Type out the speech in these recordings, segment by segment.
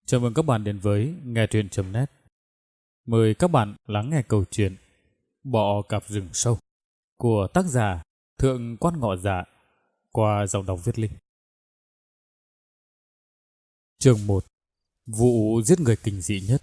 Chào mừng các bạn đến với nghe truyện.net. Mời các bạn lắng nghe câu chuyện Bọ cạp rừng sâu của tác giả Thượng Quan Ngọ Dạ qua giọng đọc Viết Linh. Chương 1. Vụ giết người kinh dị nhất.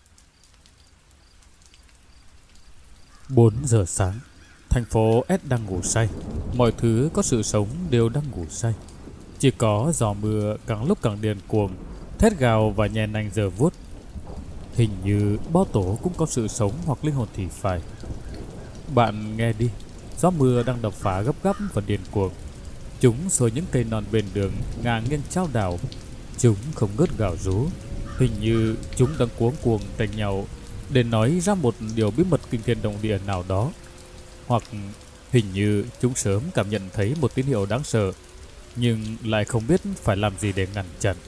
4 giờ sáng, thành phố S đang ngủ say. Mọi thứ có sự sống đều đang ngủ say. Chỉ có gió mưa càng lúc càng điên cuồng, thét gào và nhe nanh giở vuốt. Hình như bao tổ cũng có sự sống hoặc linh hồn thì phải. Bạn nghe đi, gió mưa đang đập phá gấp gáp và điên cuồng. Chúng xô những cây non bên đường ngang nghiêng chao đảo. Chúng không ngớt gào rú. Hình như chúng đang cuống cuồng tranh nhau để nói ra một điều bí mật kinh thiên động địa nào đó. Hoặc hình như chúng sớm cảm nhận thấy một tín hiệu đáng sợ, nhưng lại không biết phải làm gì để ngăn chặn.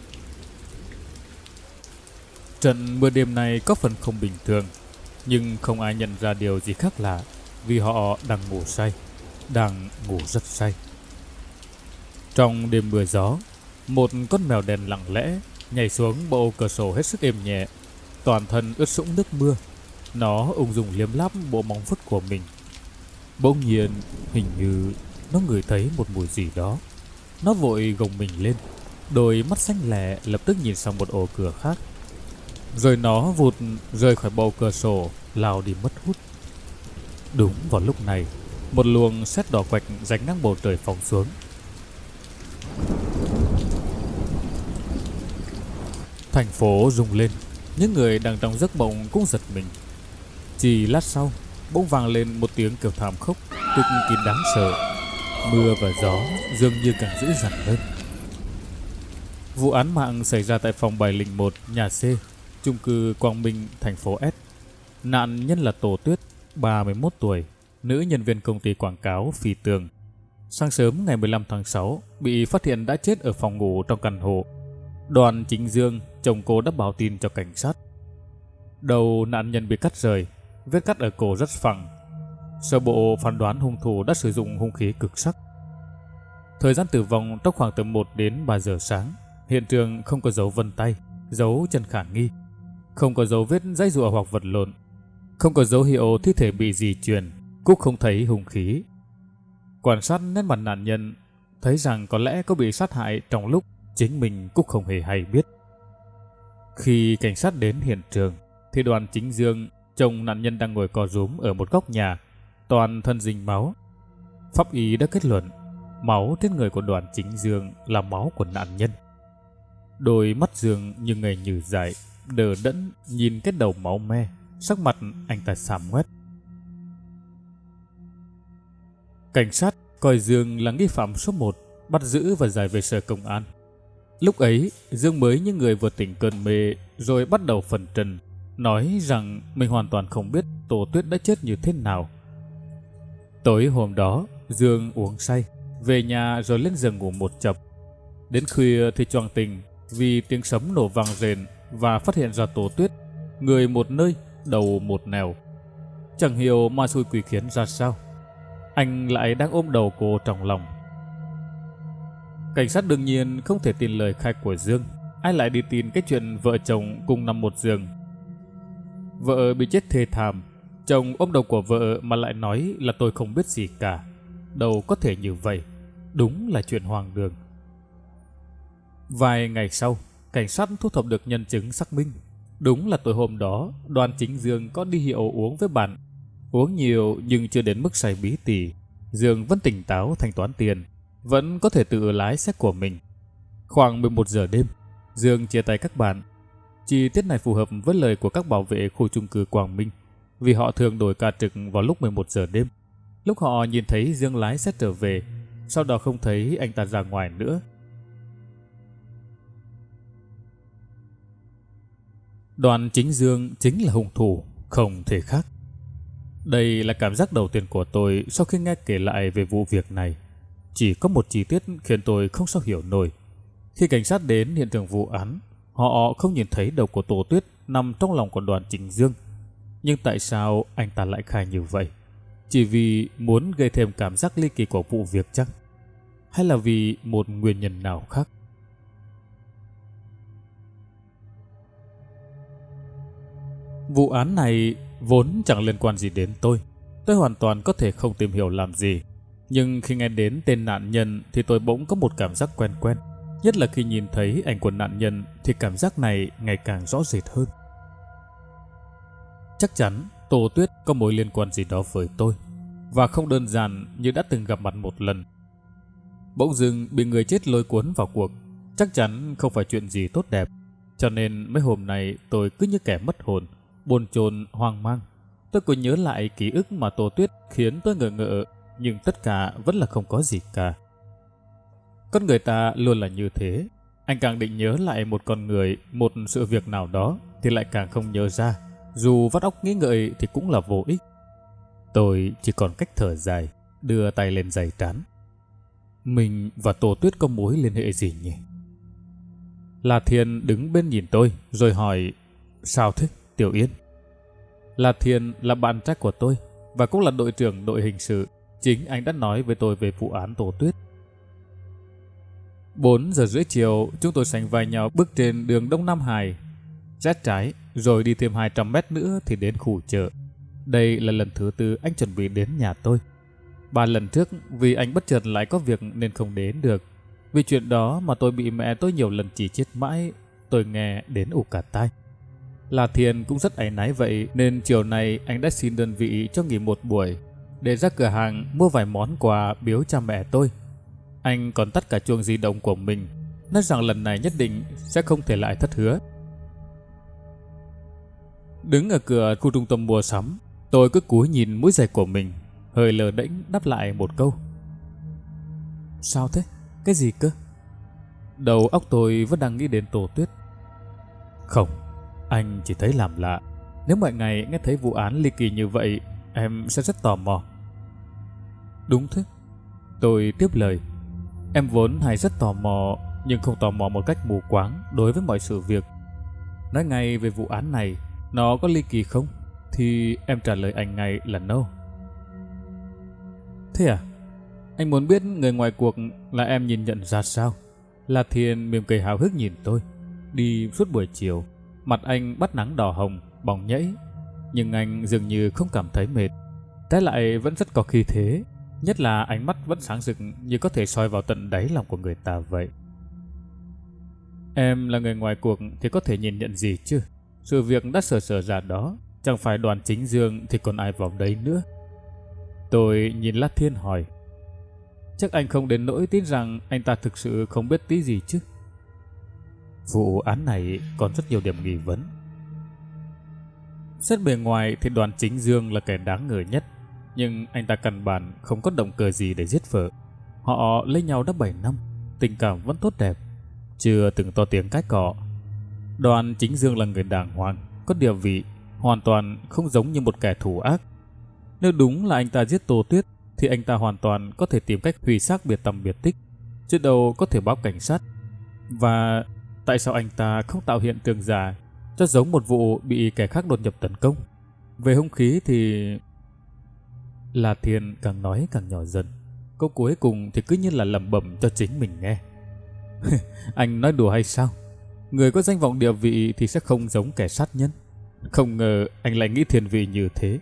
Trận mưa đêm này có phần không bình thường, nhưng không ai nhận ra điều gì khác lạ, vì họ đang ngủ say, đang ngủ rất say. Trong đêm mưa gió, một con mèo đen lặng lẽ nhảy xuống bộ cửa sổ hết sức êm nhẹ, toàn thân ướt sũng nước mưa. Nó ung dung liếm láp bộ móng vuốt của mình. Bỗng nhiên, hình như nó ngửi thấy một mùi gì đó. Nó vội gồng mình lên, đôi mắt xanh lẻ lập tức nhìn sang một ổ cửa khác. Rồi nó vụt rời khỏi bầu cửa sổ, lao đi mất hút. Đúng vào lúc này, một luồng sét đỏ quạch ránh ngang bầu trời phóng xuống. Thành phố rung lên, những người đang trong giấc mộng cũng giật mình. Chỉ lát sau, bỗng vang lên một tiếng kêu thảm khốc cực kỳ đáng sợ. Mưa và gió dường như càng dữ dằn hơn. Vụ án mạng xảy ra tại phòng 701 nhà C, chung cư Quang Minh, thành phố S. Nạn nhân là Tô Tuyết, 31 tuổi, nữ nhân viên công ty quảng cáo Phi Tường. Sáng sớm ngày 15 tháng 6, bị phát hiện đã chết ở phòng ngủ trong căn hộ. Đoàn Chính Dương, chồng cô đã báo tin cho cảnh sát. Đầu nạn nhân bị cắt rời, vết cắt ở cổ rất phẳng. Sơ bộ phán đoán hung thủ đã sử dụng hung khí cực sắc. Thời gian tử vong trong khoảng từ 1 đến 3 giờ sáng. Hiện trường không có dấu vân tay, dấu chân khả nghi, không có dấu vết giãy giụa hoặc vật lộn, không có dấu hiệu thi thể bị di chuyển, cũng không thấy hung khí. Quan sát nét mặt nạn nhân, thấy rằng có lẽ có bị sát hại trong lúc chính mình cũng không hề hay biết. Khi cảnh sát đến hiện trường, thì Đoàn Chính Dương, chồng nạn nhân đang ngồi co rúm ở một góc nhà, toàn thân dính máu. Pháp y đã kết luận máu trên người của Đoàn Chính Dương là máu của nạn nhân. Đôi mắt Dương như ngây như dại, đờ đẫn nhìn cái đầu máu me, sắc mặt anh ta xám ngoét. Cảnh sát coi Dương là nghi phạm số 1, bắt giữ và giải về sở công an. Lúc ấy, Dương mới như người vừa tỉnh cơn mê, rồi bắt đầu phần trần, nói rằng mình hoàn toàn không biết Tô Tuyết đã chết như thế nào. Tối hôm đó, Dương uống say, về nhà rồi lên giường ngủ một chập. Đến khuya thì choàng tỉnh vì tiếng sấm nổ vang rền và phát hiện ra Tô Tuyết, người một nơi, đầu một nẻo. Chẳng hiểu ma xui quỷ khiến ra sao, anh lại đang ôm đầu cô trong lòng. Cảnh sát đương nhiên không thể tin lời khai của Dương. Ai lại đi tin cái chuyện vợ chồng cùng nằm một giường. Vợ bị chết thê thảm, chồng ôm đầu của vợ mà lại nói là tôi không biết gì cả. Đâu có thể như vậy, đúng là chuyện hoang đường. Vài ngày sau, cảnh sát thu thập được nhân chứng xác minh. Đúng là tối hôm đó, Đoàn Chính Dương có đi hiệu uống với bạn. Uống nhiều nhưng chưa đến mức say bí tỉ. Dương vẫn tỉnh táo thanh toán tiền, vẫn có thể tự lái xe của mình. Khoảng 11 giờ đêm, Dương chia tay các bạn. Chi tiết này phù hợp với lời của các bảo vệ khu chung cư Quang Minh, vì họ thường đổi ca trực vào lúc 11 giờ đêm. Lúc họ nhìn thấy Dương lái xe trở về, sau đó không thấy anh ta ra ngoài nữa. Đoàn Chính Dương chính là hung thủ, không thể khác. Đây là cảm giác đầu tiên của tôi sau khi nghe kể lại về vụ việc này. Chỉ có một chi tiết khiến tôi không sao hiểu nổi. Khi cảnh sát đến hiện trường vụ án, họ không nhìn thấy đầu của Tô Tuyết nằm trong lòng của Đoàn Chính Dương. Nhưng tại sao anh ta lại khai như vậy? Chỉ vì muốn gây thêm cảm giác ly kỳ của vụ việc chăng? Hay là vì một nguyên nhân nào khác? Vụ án này vốn chẳng liên quan gì đến tôi. Tôi hoàn toàn có thể không tìm hiểu làm gì. Nhưng khi nghe đến tên nạn nhân thì tôi bỗng có một cảm giác quen quen. Nhất là khi nhìn thấy ảnh của nạn nhân thì cảm giác này ngày càng rõ rệt hơn. Chắc chắn Tô Tuyết có mối liên quan gì đó với tôi. Và không đơn giản như đã từng gặp mặt một lần. Bỗng dưng bị người chết lôi cuốn vào cuộc, chắc chắn không phải chuyện gì tốt đẹp. Cho nên mấy hôm nay tôi cứ như kẻ mất hồn, bồn chồn, hoang mang. Tôi cứ nhớ lại ký ức mà Tô Tuyết khiến tôi ngờ ngợ, nhưng tất cả vẫn là không có gì cả. Con người ta luôn là như thế. Anh càng định nhớ lại một con người, một sự việc nào đó thì lại càng không nhớ ra. Dù vắt óc nghĩ ngợi thì cũng là vô ích. Tôi chỉ còn cách thở dài, đưa tay lên giày trán. Mình và Tô Tuyết có mối liên hệ gì nhỉ? La Thiên đứng bên nhìn tôi rồi hỏi: Sao thế, Tiểu Yên? La Thiên là bạn trai của tôi và cũng là đội trưởng đội hình sự. Chính anh đã nói với tôi về vụ án Tô Tuyết. 4 giờ rưỡi chiều, chúng tôi sánh vai nhau bước trên đường Đông Nam Hải. Rẽ trái, rồi đi thêm 200 mét nữa thì đến khu chợ. Đây là lần thứ 4 anh chuẩn bị đến nhà tôi. 3 lần trước vì anh bất chợt lại có việc nên không đến được. Vì chuyện đó mà tôi bị mẹ tôi nhiều lần chỉ trích mãi, tôi nghe đến ù cả tai. La Thiên cũng rất áy náy vậy nên chiều nay anh đã xin đơn vị cho nghỉ một buổi để ra cửa hàng mua vài món quà biếu cha mẹ tôi. Anh còn tắt cả chuông di động của mình, nói rằng lần này nhất định sẽ không thể lại thất hứa. Đứng ở cửa khu trung tâm mua sắm, tôi cứ cúi nhìn mũi giày của mình, hơi lờ đễnh đáp lại một câu: Sao thế? Cái gì cơ? Đầu óc tôi vẫn đang nghĩ đến Tô Tuyết. Không, anh chỉ thấy làm lạ. Nếu mọi ngày nghe thấy vụ án ly kỳ như vậy, em sẽ rất tò mò. Đúng thế, tôi tiếp lời. Em vốn hay rất tò mò, nhưng không tò mò một cách mù quáng đối với mọi sự việc. Nói ngay về vụ án này, nó có ly kỳ không? Thì em trả lời anh ngay là no. Thế à? Anh muốn biết người ngoài cuộc là em nhìn nhận ra sao? La Thiên mỉm cười háo hức nhìn tôi. Đi suốt buổi chiều, mặt anh bắt nắng đỏ hồng, bỏng nhẫy. Nhưng anh dường như không cảm thấy mệt. Trái lại vẫn rất có khí thế. Nhất là ánh mắt vẫn sáng rực như có thể soi vào tận đáy lòng của người ta vậy. Em là người ngoài cuộc thì có thể nhìn nhận gì chứ? Sự việc đã sờ ra đó, chẳng phải Đoàn Chính Dương thì còn ai vào đấy nữa. Tôi nhìn La Thiên hỏi: Chắc anh không đến nỗi tin rằng anh ta thực sự không biết tí gì chứ? Vụ án này còn rất nhiều điểm nghi vấn. Xét bề ngoài thì Đoàn Chính Dương là kẻ đáng ngờ nhất, nhưng anh ta căn bản không có động cơ gì để giết vợ. Họ lấy nhau đã 7 năm, tình cảm vẫn tốt đẹp, chưa từng to tiếng cãi cọ. Đoàn Chính Dương là người đàng hoàng, có địa vị, hoàn toàn không giống như một kẻ thù ác. Nếu đúng là anh ta giết Tô Tuyết thì anh ta hoàn toàn có thể tìm cách hủy xác biệt tầm biệt tích, chứ đâu có thể báo cảnh sát. Và tại sao anh ta không tạo hiện trường giả cho giống một vụ bị kẻ khác đột nhập tấn công? Về hung khí thì... La Thiên càng nói càng nhỏ dần. Câu cuối cùng thì cứ như là lẩm bẩm cho chính mình nghe. Anh nói đùa hay sao? Người có danh vọng địa vị thì sẽ không giống kẻ sát nhân. Không ngờ anh lại nghĩ thiên vị như thế.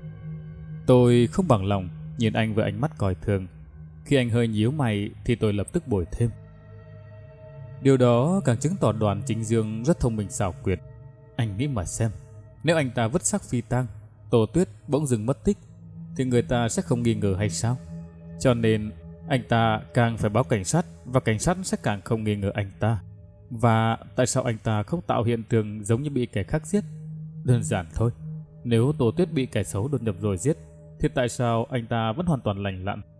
Tôi không bằng lòng nhìn anh với ánh mắt coi thường. Khi anh hơi nhíu mày thì tôi lập tức bồi thêm: Điều đó càng chứng tỏ Đoàn Chính Dương rất thông minh xảo quyệt. Anh nghĩ mà xem, nếu anh ta vứt xác phi tang, Tô Tuyết bỗng dưng mất tích, thì người ta sẽ không nghi ngờ hay sao? Cho nên anh ta càng phải báo cảnh sát, và cảnh sát sẽ càng không nghi ngờ anh ta. Và tại sao anh ta không tạo hiện trường giống như bị kẻ khác giết? Đơn giản thôi. Nếu Tô Tuyết bị kẻ xấu đột nhập rồi giết, thì tại sao anh ta vẫn hoàn toàn lành lặn?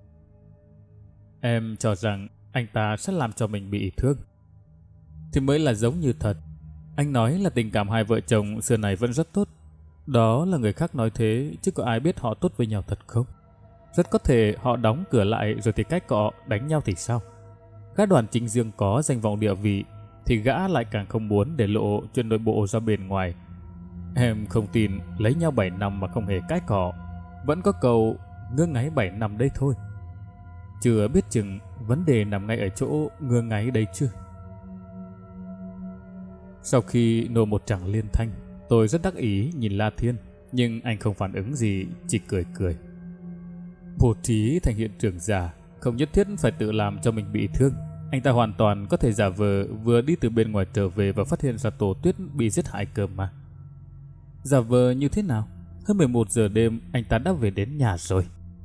Em cho rằng anh ta sẽ làm cho mình bị thương thì mới là giống như thật. Anh nói là tình cảm hai vợ chồng xưa này vẫn rất tốt. Đó là người khác nói thế, chứ có ai biết họ tốt với nhau thật không? Rất có thể họ đóng cửa lại rồi thì cách cọ đánh nhau thì sao? Gã Đoàn Chính Dương có danh vọng địa vị thì gã lại càng không muốn để lộ chuyện nội bộ ra bên ngoài. Em không tin lấy nhau 7 năm mà không hề cãi cọ. Vẫn có câu ngơ ngáy 7 năm đây thôi. Chưa biết chừng vấn đề nằm ngay ở chỗ ngơ ngáy đây chứ. Sau khi nổ một tràng liên thanh, Tôi rất đắc ý nhìn La Thiên, nhưng anh không phản ứng gì, chỉ cười cười. Bố trí thành hiện trường giả, không nhất thiết phải tự làm cho mình bị thương. Anh ta hoàn toàn có thể giả vờ vừa đi từ bên ngoài trở về và phát hiện ra Tổ Tuyết bị giết hại cơ mà. Giả vờ như thế nào? Hơn 11 giờ đêm anh ta đã về đến nhà rồi.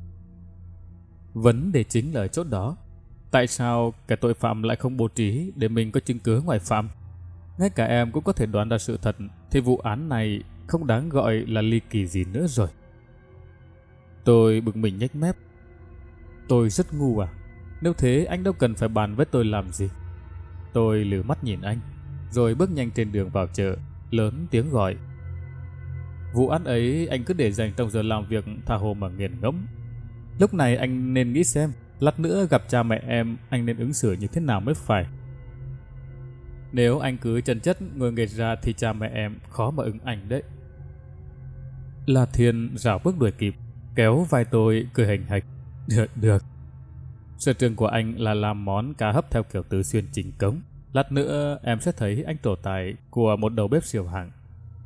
Vấn đề chính là ở chỗ đó. Tại sao kẻ tội phạm lại không bố trí để mình có chứng cứ ngoại phạm? Ngay cả em cũng có thể đoán ra sự thật, thì vụ án này không đáng gọi là ly kỳ gì nữa rồi. Tôi bực mình nhếch mép. Tôi rất ngu à? Nếu thế anh đâu cần phải bàn với tôi làm gì. Tôi lử mắt nhìn anh, rồi bước nhanh trên đường vào chợ, lớn tiếng gọi. Vụ án ấy anh cứ để dành trong giờ làm việc tha hồ mà nghiền ngẫm. Lúc này anh nên nghĩ xem, lát nữa gặp cha mẹ em anh nên ứng xử như thế nào mới phải. Nếu anh cứ chân chất ngồi nghệt ra thì cha mẹ em khó mà ứng ảnh đấy. La Thiên rảo bước đuổi kịp, kéo vai tôi cười hành hạch. Được. Sở trường của anh là làm món cá hấp theo kiểu Tứ Xuyên chính cống. Lát nữa em sẽ thấy anh trổ tài của một đầu bếp siêu hạng.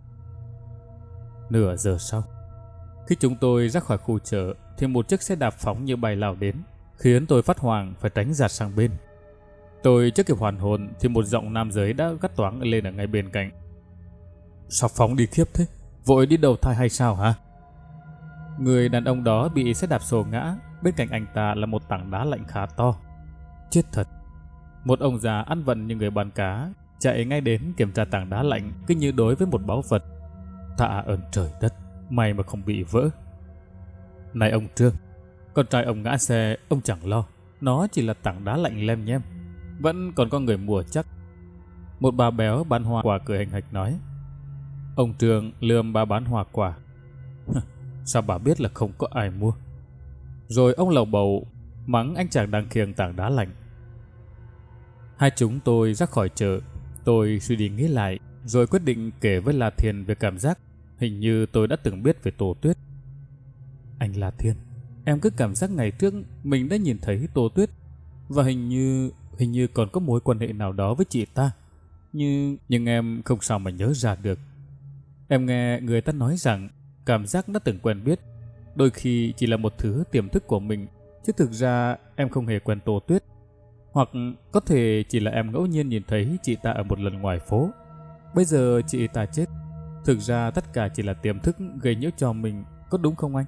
Nửa giờ sau, khi chúng tôi ra khỏi khu chợ thì một chiếc xe đạp phóng như bay lao đến, khiến tôi phát hoảng phải tránh giạt sang bên. Tôi chưa kịp hoàn hồn thì một giọng nam giới đã gắt toáng lên ở ngay bên cạnh. Sao phóng đi khiếp thế? Vội đi đầu thai hay sao hả? Người đàn ông đó bị xe đạp xô ngã, bên cạnh anh ta là một tảng đá lạnh khá to. Chết thật. Một ông già ăn vận như người bán cá chạy ngay đến kiểm tra tảng đá lạnh cứ như đối với một báu vật. Tạ ơn trời đất, may mà không bị vỡ. Này ông Trương, con trai ông ngã xe ông chẳng lo, nó chỉ là tảng đá lạnh lem nhem, vẫn còn có người mua chắc. Một bà béo bán hoa quả cười hành hạch nói. Ông Trương lườm bà bán hoa quả. Sao bà biết là không có ai mua? Rồi ông lầu bầu mắng anh chàng đang khiêng tảng đá lạnh. Hai chúng tôi ra khỏi chợ. Tôi suy đi nghĩ lại, rồi quyết định kể với La Thiên về cảm giác hình như tôi đã từng biết về Tô Tuyết. Anh La Thiên, em cứ cảm giác ngày trước mình đã nhìn thấy Tô Tuyết, và hình như còn có mối quan hệ nào đó với chị ta. Nhưng em không sao mà nhớ ra được. Em nghe người ta nói rằng cảm giác đã từng quen biết đôi khi chỉ là một thứ tiềm thức của mình, chứ thực ra em không hề quen Tô Tuyết. Hoặc có thể chỉ là em ngẫu nhiên nhìn thấy chị ta ở một lần ngoài phố. Bây giờ chị ta chết, thực ra tất cả chỉ là tiềm thức gây nhiễu cho mình, có đúng không anh?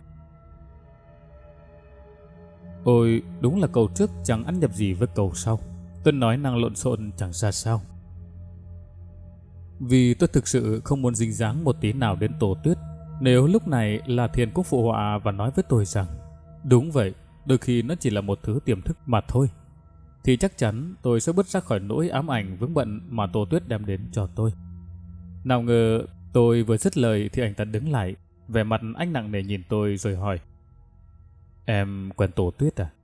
Ôi, đúng là câu trước chẳng ăn nhập gì với câu sau. Tôi nói năng lộn xộn chẳng ra sao. Vì tôi thực sự không muốn dính dáng một tí nào đến Tô Tuyết. Nếu lúc này La Thiên cũng phụ họa và nói với tôi rằng đúng vậy, đôi khi nó chỉ là một thứ tiềm thức mà thôi, thì chắc chắn tôi sẽ bứt ra khỏi nỗi ám ảnh vướng bận mà Tô Tuyết đem đến cho tôi. Nào ngờ tôi vừa dứt lời thì anh ta đứng lại, vẻ mặt anh nặng nề nhìn tôi rồi hỏi. Em quen Tô Tuyết à?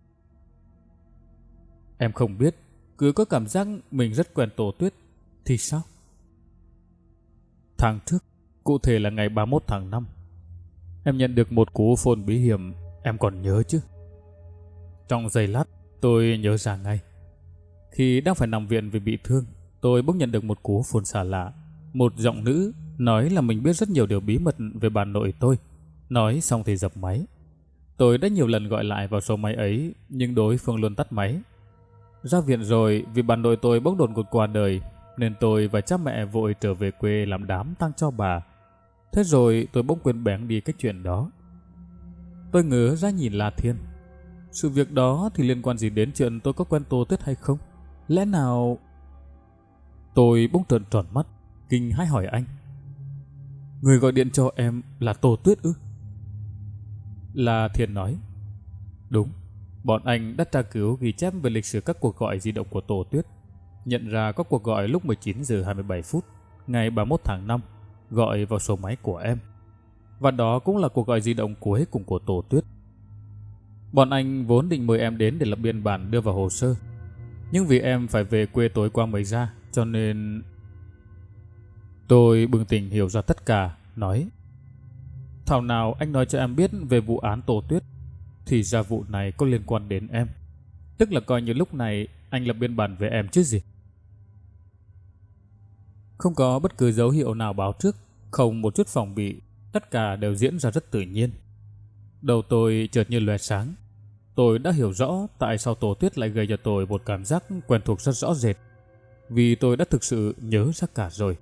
Em không biết, cứ có cảm giác mình rất quen Tô Tuyết. Thì sao? Tháng trước, cụ thể là ngày 31 tháng 5, em nhận được một cú phone bí hiểm, em còn nhớ chứ? Trong giây lát, tôi nhớ ra ngay. Khi đang phải nằm viện vì bị thương, tôi bỗng nhận được một cú phone xa lạ. Một giọng nữ nói là mình biết rất nhiều điều bí mật về bà nội tôi. Nói xong thì dập máy. Tôi đã nhiều lần gọi lại vào số máy ấy, nhưng đối phương luôn tắt máy. Ra viện rồi, vì bà nội tôi bỗng đột ngột qua đời, nên tôi và cha mẹ vội trở về quê làm đám tang cho bà. Thế rồi tôi bỗng quên bén đi cái chuyện đó. Tôi ngớ ra nhìn La Thiên. Sự việc đó thì liên quan gì đến chuyện tôi có quen Tô Tuyết hay không? Lẽ nào... Tôi bỗng trợn tròn mắt, kinh hãi hỏi anh. Người gọi điện cho em là Tô Tuyết ư? La Thiên nói. Đúng, bọn anh đã tra cứu ghi chép về lịch sử các cuộc gọi di động của Tô Tuyết, nhận ra có cuộc gọi lúc 19 giờ 27 phút ngày 31 tháng 5 gọi vào số máy của em. Và đó cũng là cuộc gọi di động cuối cùng của Tô Tuyết. Bọn anh vốn định mời em đến để lập biên bản đưa vào hồ sơ, nhưng vì em phải về quê tối qua mới ra, cho nên... Tôi bừng tỉnh hiểu ra tất cả, nói. Thảo nào anh nói cho em biết về vụ án Tô Tuyết, thì ra vụ này có liên quan đến em. Tức là coi như lúc này anh lập biên bản về em chứ gì. Không có bất cứ dấu hiệu nào báo trước, Không một chút phòng bị, tất cả đều diễn ra rất tự nhiên. Đầu tôi chợt như lóe sáng. Tôi đã hiểu rõ tại sao Tổ Tuyết lại gây cho tôi một cảm giác quen thuộc rất rõ rệt. Vì tôi đã thực sự nhớ ra cả rồi.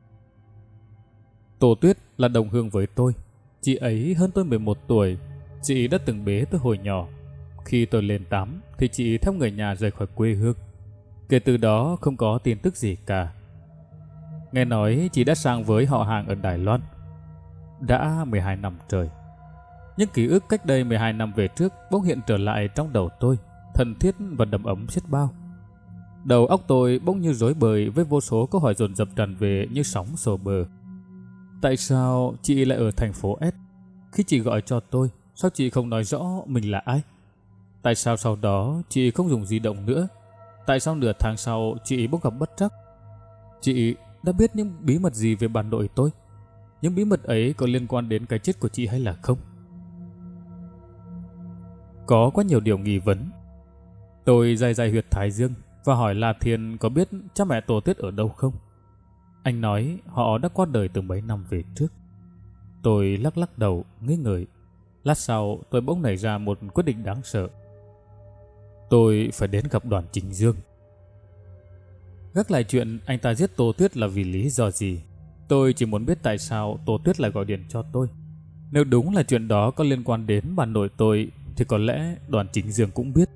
Tổ Tuyết là đồng hương với tôi. Chị ấy hơn tôi 11 tuổi. Chị đã từng bế tôi hồi nhỏ. Khi tôi lên 8 thì chị theo người nhà rời khỏi quê hương. Kể từ đó không có tin tức gì cả. Nghe nói chị đã sang với họ hàng ở Đài Loan. Đã 12 năm trời. Những ký ức cách đây 12 năm về trước bỗng hiện trở lại trong đầu tôi, thân thiết và đầm ấm xiết bao. Đầu óc tôi bỗng như rối bời với vô số câu hỏi dồn dập tràn về như sóng xô bờ. Tại sao chị lại ở thành phố S? Khi chị gọi cho tôi, sao chị không nói rõ mình là ai? Tại sao sau đó chị không dùng di động nữa? Tại sao nửa tháng sau chị bỗng gặp bất trắc? Chị đã biết những bí mật gì về bà nội tôi? Những bí mật ấy có liên quan đến cái chết của chị hay là không? Có quá nhiều điều nghi vấn. Tôi day day huyệt thái dương và hỏi La Thiên có biết cha mẹ Tổ Tuyết ở đâu không. Anh nói họ đã qua đời từ mấy năm về trước. Tôi lắc lắc đầu, nghi ngờ. Lát sau tôi bỗng nảy ra một quyết định đáng sợ. Tôi phải đến gặp Đoàn Chính Dương. Gác lại chuyện anh ta giết Tô Tuyết là vì lý do gì. Tôi chỉ muốn biết tại sao Tô Tuyết lại gọi điện cho tôi. Nếu đúng là chuyện đó có liên quan đến bà nội tôi thì có lẽ Đoàn Chính Dương cũng biết.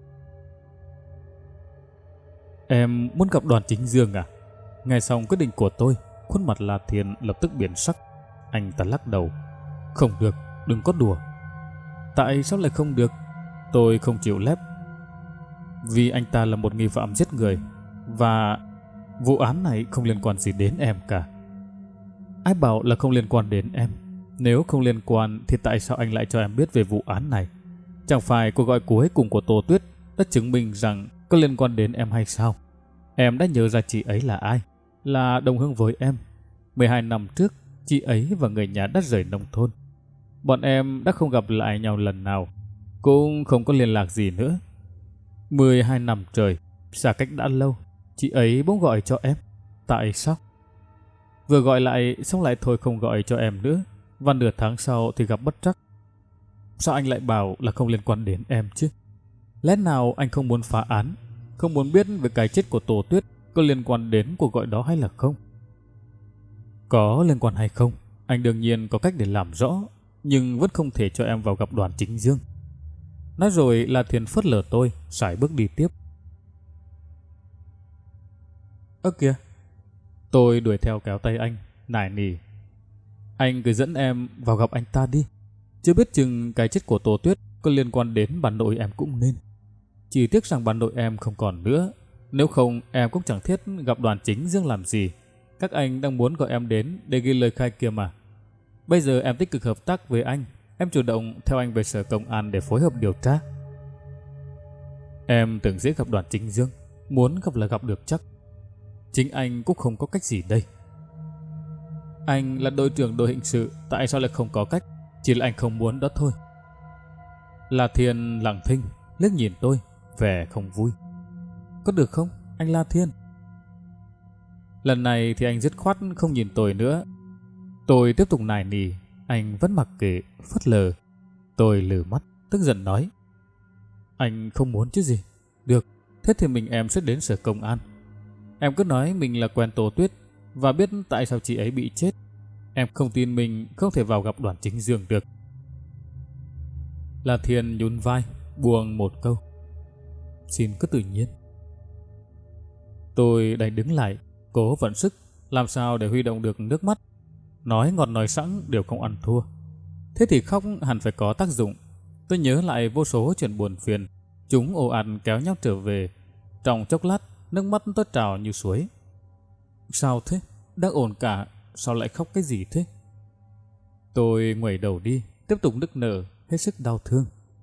Em muốn gặp Đoàn Chính Dương à? Nghe xong quyết định của tôi, khuôn mặt La Thiên lập tức biến sắc. Anh ta lắc đầu. Không được, đừng có đùa. Tại sao lại không được? Tôi không chịu lép. Vì anh ta là một nghi phạm giết người, và vụ án này không liên quan gì đến em cả. Ai bảo là không liên quan đến em? Nếu không liên quan thì tại sao anh lại cho em biết về vụ án này? Chẳng phải cuộc gọi cuối cùng của Tô Tuyết đã chứng minh rằng có liên quan đến em hay sao? Em đã nhớ ra chị ấy là ai? Là đồng hương với em. 12 năm trước, chị ấy và người nhà đã rời nông thôn. Bọn em đã không gặp lại nhau lần nào, cũng không có liên lạc gì nữa. 12 năm trời, xa cách đã lâu, chị ấy bỗng gọi cho em. Tại sao? Vừa gọi lại xong lại thôi không gọi cho em nữa, và nửa tháng sau thì gặp bất trắc. Sao anh lại bảo là không liên quan đến em chứ? Lẽ nào anh không muốn phá án, không muốn biết về cái chết của Tổ Tuyết có liên quan đến cuộc gọi đó hay là không? Có liên quan hay không, anh đương nhiên có cách để làm rõ, nhưng vẫn không thể cho em vào gặp Đoàn Chính Dương. Nói rồi là Thiền phớt lờ tôi, sải bước đi tiếp. Ơ kìa! Tôi đuổi theo kéo tay anh, nài nỉ. Anh cứ dẫn em vào gặp anh ta đi. Chưa biết chừng cái chết của Tô Tuyết có liên quan đến bà nội em cũng nên. Chỉ tiếc rằng bà nội em không còn nữa. Nếu không em cũng chẳng thiết gặp Đoàn Chính Dương làm gì. Các anh đang muốn gọi em đến để ghi lời khai kia mà. Bây giờ em tích cực hợp tác với anh. Em chủ động theo anh về sở công an để phối hợp điều tra. Em tưởng dễ gặp Đoàn Chính Dương, muốn gặp là gặp được chắc. Chính anh cũng không có cách gì đây. Anh là đội trưởng đội hình sự, tại sao lại không có cách? Chỉ là anh không muốn đó thôi. La Thiên lặng thinh, liếc nhìn tôi, vẻ không vui. Có được không, anh La Thiên? Lần này thì anh dứt khoát không nhìn tôi nữa. Tôi tiếp tục nài nỉ, anh vẫn mặc kệ, phớt lờ. Tôi lừ mắt, tức giận nói. Anh không muốn chứ gì. Được, thế thì em sẽ đến sở công an. Em cứ nói mình là quen Tô Tuyết và biết tại sao chị ấy bị chết. Em không tin mình không thể vào gặp Đoàn Chính Dương được. La Thiên nhún vai, buông một câu. Xin cứ tự nhiên. Tôi đành đứng lại, cố vận sức, làm sao để huy động được nước mắt. Nói ngọt nói sẵn đều không ăn thua. Thế thì khóc hẳn phải có tác dụng. Tôi nhớ lại vô số chuyện buồn phiền. Chúng ồ ạt kéo nhau trở về. Trong chốc lát, nước mắt tôi trào như suối. Sao thế? Đang ổn cả, sao lại khóc cái gì thế? Tôi ngoẩy đầu đi, tiếp tục nức nở, hết sức đau thương.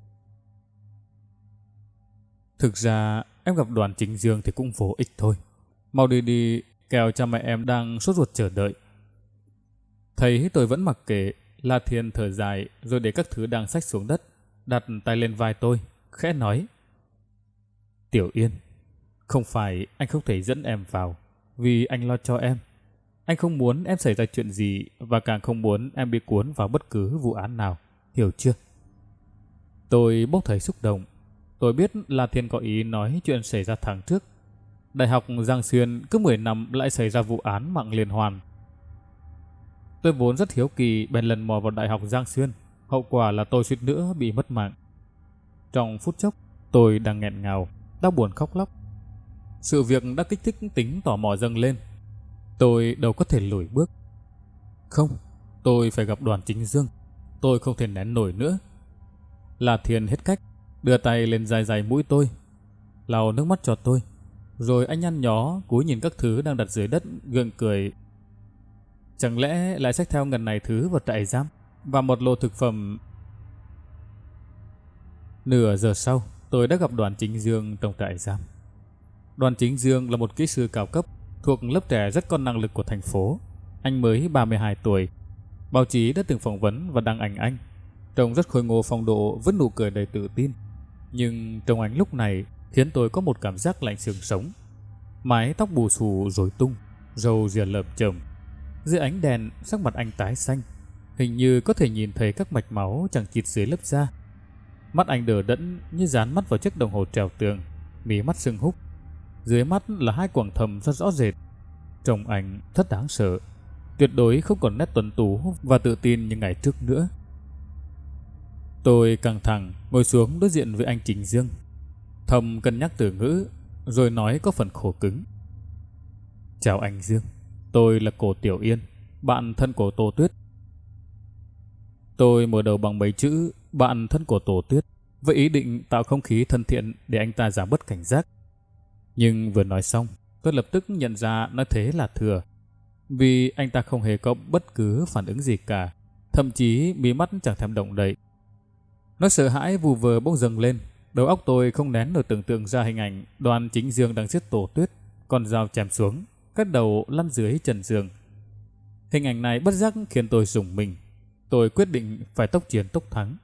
Thực ra em gặp Đoàn Chính Dương thì cũng vô ích thôi. Mau đi đi, kẻo cha mẹ em đang sốt ruột chờ đợi. Thấy tôi vẫn mặc kệ, La Thiên thở dài rồi để các thứ đang xách xuống đất, đặt tay lên vai tôi, khẽ nói. Tiểu Yên, không phải anh không thể dẫn em vào, vì anh lo cho em. Anh không muốn em xảy ra chuyện gì và càng không muốn em bị cuốn vào bất cứ vụ án nào, hiểu chưa? Tôi bốc thấy xúc động. Tôi biết La Thiên có ý nói chuyện xảy ra tháng trước. Đại học Giang Xuyên cứ 10 năm lại xảy ra vụ án mạng liên hoàn. Tôi vốn rất hiếu kỳ bèn lần mò vào Đại học Giang Xuyên. Hậu quả là tôi suýt nữa bị mất mạng. Trong phút chốc, tôi đang nghẹn ngào, đau buồn khóc lóc. Sự việc đã kích thích tính tò mò dâng lên. Tôi đâu có thể lùi bước. Không, tôi phải gặp Đoàn Chính Dương. Tôi không thể nén nổi nữa. La Thiên hết cách, đưa tay lên dài dài mũi tôi, lau nước mắt cho tôi. Rồi anh nhăn nhó cúi nhìn các thứ đang đặt dưới đất, gượng cười. Chẳng lẽ lại xách theo ngần này thứ vào trại giam và một lô thực phẩm. Nửa giờ sau, tôi đã gặp Đoàn Chính Dương trong trại giam. Đoàn Chính Dương là một kỹ sư cao cấp thuộc lớp trẻ rất có năng lực của thành phố. Anh mới 32 tuổi. Báo chí đã từng phỏng vấn và đăng ảnh anh. Trông rất khôi ngô phong độ với nụ cười đầy tự tin. Nhưng trông anh lúc này khiến tôi có một cảm giác lạnh xương sống. Mái tóc bù xù rối tung, râu ria lởm chởm. Dưới ánh đèn, sắc mặt anh tái xanh, hình như có thể nhìn thấy các mạch máu chằng chịt dưới lớp da. Mắt anh đờ đẫn như dán mắt vào chiếc đồng hồ treo tường, mí mắt sưng húp. Dưới mắt là hai quầng thâm rất rõ rệt. Trông anh rất đáng sợ, tuyệt đối không còn nét tuấn tú và tự tin như ngày trước nữa. Tôi căng thẳng ngồi xuống đối diện với anh Chính Dương, thầm cân nhắc từ ngữ, rồi nói có phần khổ cứng. Chào anh Dương, tôi là Cổ Tiểu Yên, bạn thân của Tô Tuyết. Tôi mở đầu bằng mấy chữ bạn thân của Tô Tuyết, với ý định tạo không khí thân thiện để anh ta giảm bớt cảnh giác. Nhưng vừa nói xong, tôi lập tức nhận ra nói thế là thừa, vì anh ta không hề có bất cứ phản ứng gì cả, thậm chí mí mắt chẳng thèm động đậy. Nỗi sợ hãi vù vờ bỗng dâng lên, đầu óc tôi không nén nổi tưởng tượng ra hình ảnh Đoàn Chính Dương đang giết Tô Tuyết, con dao chém xuống, cắt đầu lăn dưới trần giường. Hình ảnh này bất giác khiến tôi rùng mình. Tôi quyết định phải tốc chiến tốc thắng.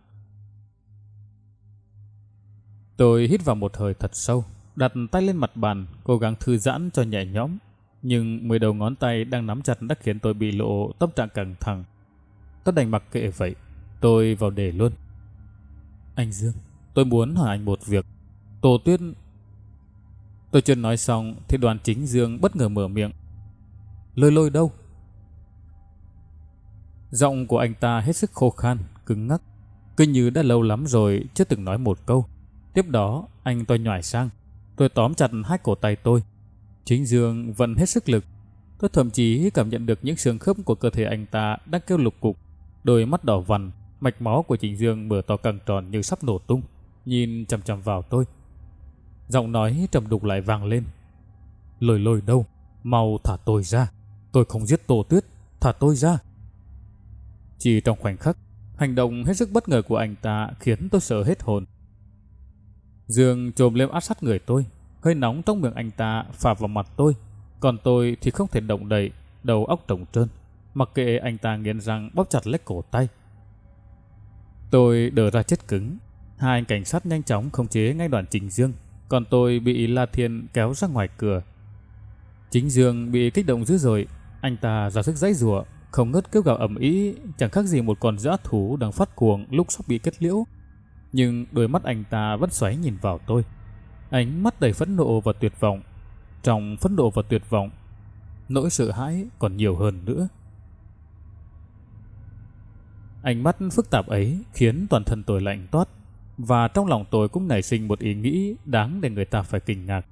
Tôi hít vào một hơi thật sâu, đặt tay lên mặt bàn, cố gắng thư giãn cho nhẹ nhõm. Nhưng 10 đầu ngón tay đang nắm chặt đã khiến tôi bị lộ tâm trạng căng thẳng. Tôi đành mặc kệ vậy. Tôi vào đề luôn. Anh Dương, tôi muốn hỏi anh một việc. Tô Tuyết... Tôi chưa nói xong thì Đoàn Chính Dương bất ngờ mở miệng. Lôi Lôi đâu? Giọng của anh ta hết sức khô khan, cứng ngắc, cứ như đã lâu lắm rồi chưa từng nói một câu. Tiếp đó anh tôi nhoài sang. Tôi tóm chặt hai cổ tay tôi. Chính Dương vận hết sức lực. Tôi thậm chí cảm nhận được những xương khớp của cơ thể anh ta đang kêu lục cục. Đôi mắt đỏ vằn, mạch máu của Chính Dương mở to căng tròn như sắp nổ tung, nhìn chằm chằm vào tôi. Giọng nói trầm đục lại vang lên. Lôi Lôi đâu? Mau thả tôi ra. Tôi không giết Tô Tuyết. Thả tôi ra. Chỉ trong khoảnh khắc, hành động hết sức bất ngờ của anh ta khiến tôi sợ hết hồn. Dương chồm lên áp sát người tôi. Hơi nóng trong miệng anh ta phả vào mặt tôi. Còn tôi thì không thể động đậy, đầu óc trống trơn, mặc kệ anh ta nghiến răng bóp chặt lấy cổ tay. Tôi đờ ra chết cứng. Hai anh cảnh sát nhanh chóng khống chế ngay Đoàn Chính Dương, còn tôi bị La Thiên kéo ra ngoài cửa. Chính Dương bị kích động dữ dội. Anh ta ra sức giãy giụa, không ngớt kêu gào ầm ĩ, chẳng khác gì một con dã thú đang phát cuồng lúc sắp bị kết liễu. Nhưng đôi mắt anh ta vẫn xoáy nhìn vào tôi, ánh mắt đầy phẫn nộ và tuyệt vọng. Trong phẫn nộ và tuyệt vọng, nỗi sợ hãi còn nhiều hơn nữa. Ánh mắt phức tạp ấy khiến toàn thân tôi lạnh toát, và trong lòng tôi cũng nảy sinh một ý nghĩ đáng để người ta phải kinh ngạc.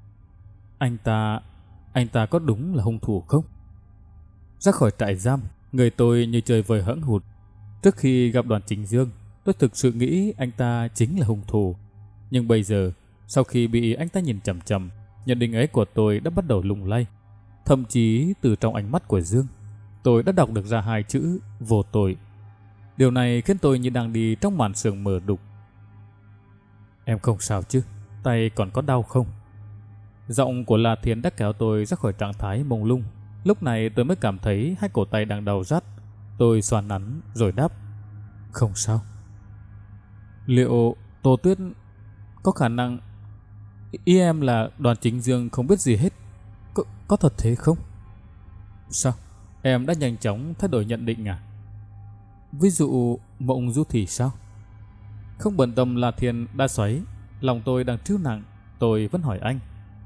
Anh ta có đúng là hung thủ không? Ra khỏi trại giam, người tôi như trời vời hẫng hụt. Trước khi gặp Đoàn Chính Dương, tôi thực sự nghĩ anh ta chính là hung thủ. Nhưng bây giờ, sau khi bị anh ta nhìn chằm chằm, nhận định ấy của tôi đã bắt đầu lung lay. Thậm chí từ trong ánh mắt của Dương, tôi đã đọc được ra hai chữ vô tội. Điều này khiến tôi như đang đi trong màn sương mờ đục. Em không sao chứ? Tay còn có đau không? Giọng của La Thiên đã kéo tôi ra khỏi trạng thái mông lung. Lúc này tôi mới cảm thấy hai cổ tay đang đau rát. Tôi xoa nắn rồi đáp. Không sao. Liệu Tô Tuyết có khả năng... Ý em là Đoàn Chính Dương không biết gì hết. Có thật thế không? Sao? Em đã nhanh chóng thay đổi nhận định à? Ví dụ mộng du thì sao? Không bận tâm là Thiên đã xoáy, lòng tôi đang trĩu nặng, tôi vẫn hỏi anh.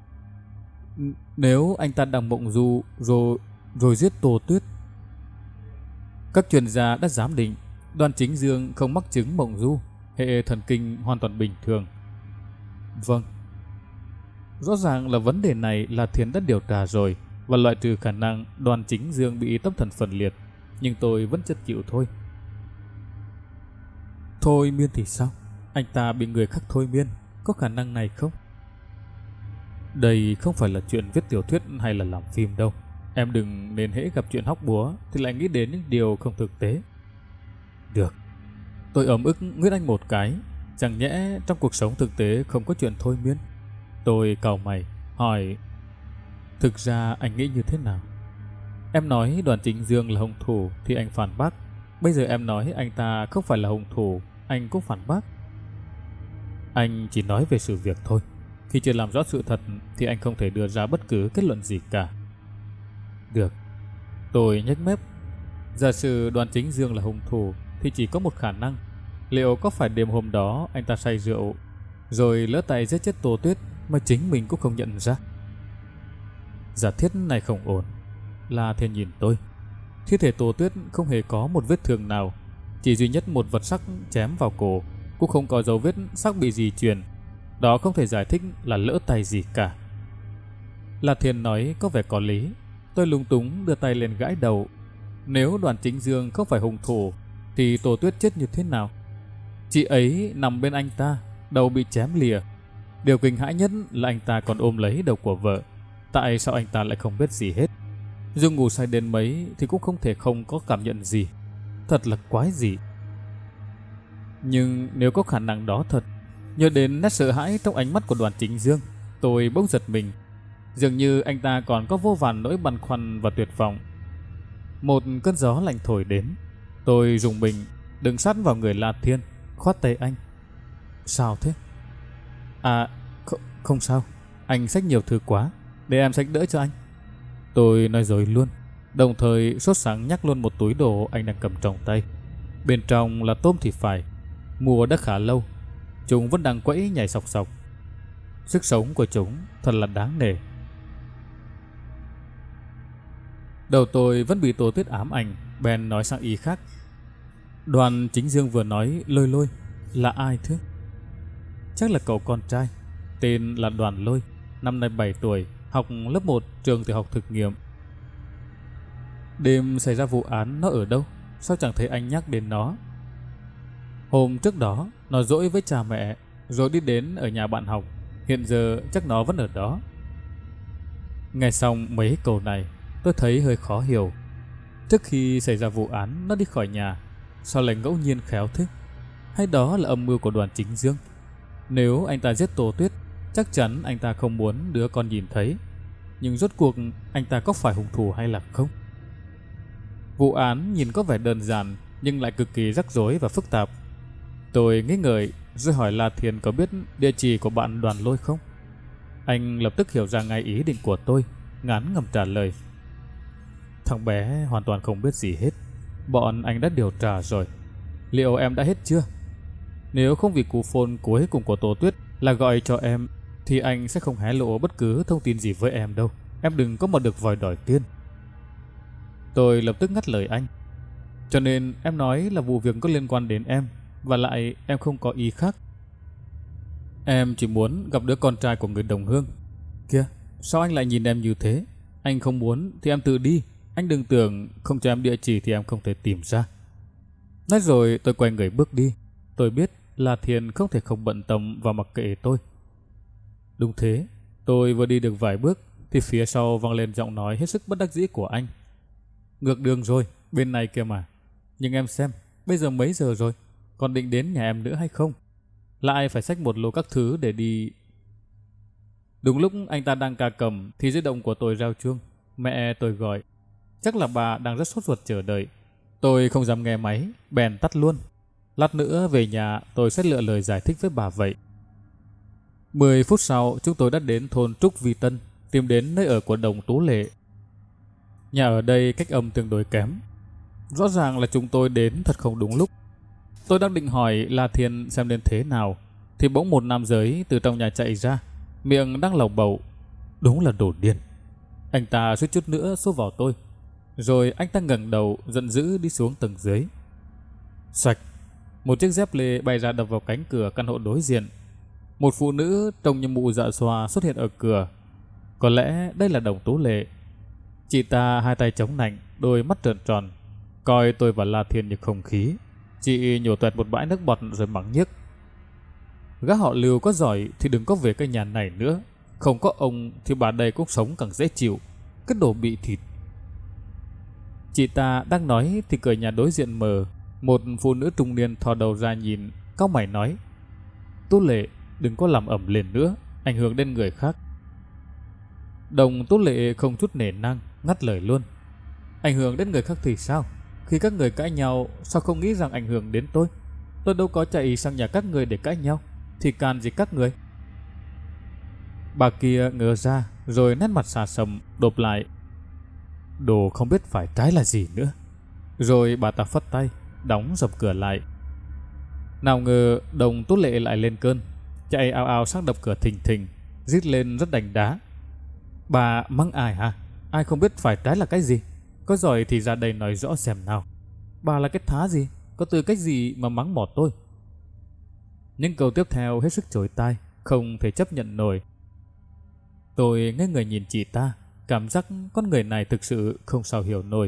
Nếu anh ta đang mộng du rồi giết Tô Tuyết. Các chuyên gia đã giám định Đoàn Chính Dương không mắc chứng mộng du, hệ thần kinh hoàn toàn bình thường. Vâng. Rõ ràng là vấn đề này là Thiên đã điều tra rồi và loại trừ khả năng Đoàn Chính Dương bị tâm thần phân liệt, nhưng tôi vẫn chất chịu thôi. Thôi miên thì sao? Anh ta bị người khác thôi miên, có khả năng này không? Đây không phải là chuyện viết tiểu thuyết hay là làm phim đâu. Em đừng nên hễ gặp chuyện hóc búa thì lại nghĩ đến những điều không thực tế. Được. Tôi ấm ức nguyết anh một cái. Chẳng nhẽ trong cuộc sống thực tế không có chuyện thôi miên? Tôi cau mày hỏi, thực ra anh nghĩ như thế nào? Em nói Đoàn Chính Dương là hung thủ thì anh phản bác. Bây giờ em nói anh ta không phải là hung thủ, anh cũng phản bác. Anh chỉ nói về sự việc thôi. Khi chưa làm rõ sự thật thì anh không thể đưa ra bất cứ kết luận gì cả. Được. Tôi nhếch mép. Giả sử Đoàn Chính Dương là hung thủ thì chỉ có một khả năng. Liệu có phải đêm hôm đó anh ta say rượu rồi lỡ tay giết chết Tô Tuyết mà chính mình cũng không nhận ra? Giả thiết này không ổn. La Thiên nhìn tôi. Thi thể Tô Tuyết không hề có một vết thương nào, chỉ duy nhất một vật sắc chém vào cổ, cũng không có dấu vết sắc bị di chuyển. Đó không thể giải thích là lỡ tay gì cả. La Thiên nói có vẻ có lý. Tôi lúng túng đưa tay lên gãi đầu. Nếu Đoàn Chính Dương không phải hung thủ thì Tô Tuyết chết như thế nào? Chị ấy nằm bên anh ta, đầu bị chém lìa. Điều kinh hãi nhất là anh ta còn ôm lấy đầu của vợ. Tại sao anh ta lại không biết gì hết? Dù ngủ say đến mấy thì cũng không thể không có cảm nhận gì. Thật là quái dị. Nhưng nếu có khả năng đó thật, nhớ đến nét sợ hãi trong ánh mắt của Đoàn Chính Dương, tôi bỗng giật mình. Dường như anh ta còn có vô vàn nỗi băn khoăn và tuyệt vọng. Một cơn gió lạnh thổi đến. Tôi rùng mình đứng sát vào người La Thiên, khoát tay anh. Sao thế? À, không sao. Anh xách nhiều thứ quá, để em xách đỡ cho anh. Tôi nói dối luôn, đồng thời sốt sắng nhắc luôn một túi đồ anh đang cầm trong tay. Bên trong là tôm thì phải. Mùa đã khá lâu, chúng vẫn đang quẫy nhảy sọc sọc. Sức sống của chúng thật là đáng nể. Đầu tôi vẫn bị Tô Tuyết ám ảnh, bèn nói sang ý khác. Đoàn Chính Dương vừa nói lôi lôi là ai thế? Chắc là cậu con trai, tên là Đoàn Lôi, năm nay 7 tuổi, học lớp 1 trường tiểu học thực nghiệm. Đêm xảy ra vụ án nó ở đâu? Sao chẳng thấy anh nhắc đến nó? Hôm trước đó nó dỗi với cha mẹ rồi đi đến ở nhà bạn học. Hiện giờ chắc nó vẫn ở đó. Nghe xong mấy câu này, tôi thấy hơi khó hiểu. Trước khi xảy ra vụ án nó đi khỏi nhà, sao lại ngẫu nhiên khéo thế? Hay đó là âm mưu của Đoàn Chính Dương? Nếu anh ta giết Tô Tuyết, chắc chắn anh ta không muốn đứa con nhìn thấy. Nhưng rốt cuộc anh ta có phải hung thủ hay là không? Vụ án nhìn có vẻ đơn giản nhưng lại cực kỳ rắc rối và phức tạp. Tôi nghi ngờ rồi hỏi La Thiên có biết địa chỉ của bạn Đoàn Lôi không? Anh lập tức hiểu ra ngay ý định của tôi, ngán ngầm trả lời. Thằng bé hoàn toàn không biết gì hết. Bọn anh đã điều tra rồi. Liệu em đã hết chưa? Nếu không vì cú phone cuối cùng của Tô Tuyết là gọi cho em thì anh sẽ không hé lộ bất cứ thông tin gì với em đâu. Em đừng có mà được vòi đòi tiền. Tôi lập tức ngắt lời anh. Cho nên em nói là vụ việc có liên quan đến em, và lại em không có ý khác. Em chỉ muốn gặp đứa con trai của người đồng hương. Kìa, sao anh lại nhìn em như thế? Anh không muốn thì em tự đi. Anh đừng tưởng không cho em địa chỉ thì em không thể tìm ra. Nói rồi tôi quay người bước đi. Tôi biết là Thiên không thể không bận tâm và mặc kệ tôi. Đúng thế, tôi vừa đi được vài bước thì phía sau vang lên giọng nói hết sức bất đắc dĩ của anh. Ngược đường rồi, bên này kia mà. Nhưng em xem, bây giờ mấy giờ rồi? Còn định đến nhà em nữa hay không? Lại phải xách một lô các thứ để đi. Đúng lúc anh ta đang ca cầm thì di động của tôi reo chuông. Mẹ tôi gọi. Chắc là bà đang rất sốt ruột chờ đợi. Tôi không dám nghe máy, bèn tắt luôn. Lát nữa về nhà tôi sẽ lựa lời giải thích với bà vậy. 10 phút sau chúng tôi đã đến thôn Trúc Vi Tân, tìm đến nơi ở của Đồng Tú Lệ. Nhà ở đây cách âm tương đối kém. Rõ ràng là chúng tôi đến thật không đúng lúc. Tôi đang định hỏi La Thiên xem nên thế nào thì bỗng một nam giới từ trong nhà chạy ra, miệng đang lẩm bẩm. Đúng là đồ điên. Anh ta suýt chút nữa xô vào tôi. Rồi anh ta ngẩng đầu giận dữ đi xuống tầng dưới. Xoạch, một chiếc dép lê bay ra đập vào cánh cửa căn hộ đối diện. Một phụ nữ trông như mụ dạ xoa xuất hiện ở cửa. Có lẽ đây là Đồng Tú Lệ. Chị ta hai tay chống nạnh, đôi mắt trợn tròn, coi tôi và La Thiên như không khí. Chị nhổ toẹt một bãi nước bọt rồi mắng nhiếc. Gã họ Lưu có giỏi thì đừng có về cái nhà này nữa. Không có ông thì bà đây cũng sống càng dễ chịu. Cái đồ bị thịt. Chị ta đang nói thì cửa nhà đối diện mở. Một phụ nữ trung niên thò đầu ra nhìn, cau mày nói: Tú Lệ, đừng có làm ầm lên nữa, ảnh hưởng đến người khác. Đồng Tú Lệ không chút nể nang ngắt lời luôn: Ảnh hưởng đến người khác thì sao? Khi các người cãi nhau, sao không nghĩ rằng ảnh hưởng đến tôi? Tôi đâu có chạy sang nhà các người để cãi nhau, thì can gì các người? Bà kia ngớ ra, rồi nét mặt xà xầm đột lại: Đồ không biết phải trái là gì nữa. Rồi bà ta phất tay, đóng sập cửa lại. Nào ngờ Đồng Tú Lệ lại lên cơn, chạy ào ào sang đập cửa thình thình, rít lên rất đành đá: Bà mắng ai hả? Ai không biết phải trái là cái gì? Có giỏi thì ra đây nói rõ xem nào. Bà là cái thá gì? Có tư cách gì mà mắng mỏ tôi? Những câu tiếp theo hết sức chói tai, không thể chấp nhận nổi. Tôi nghe người nhìn chị ta, cảm giác con người này thực sự không sao hiểu nổi.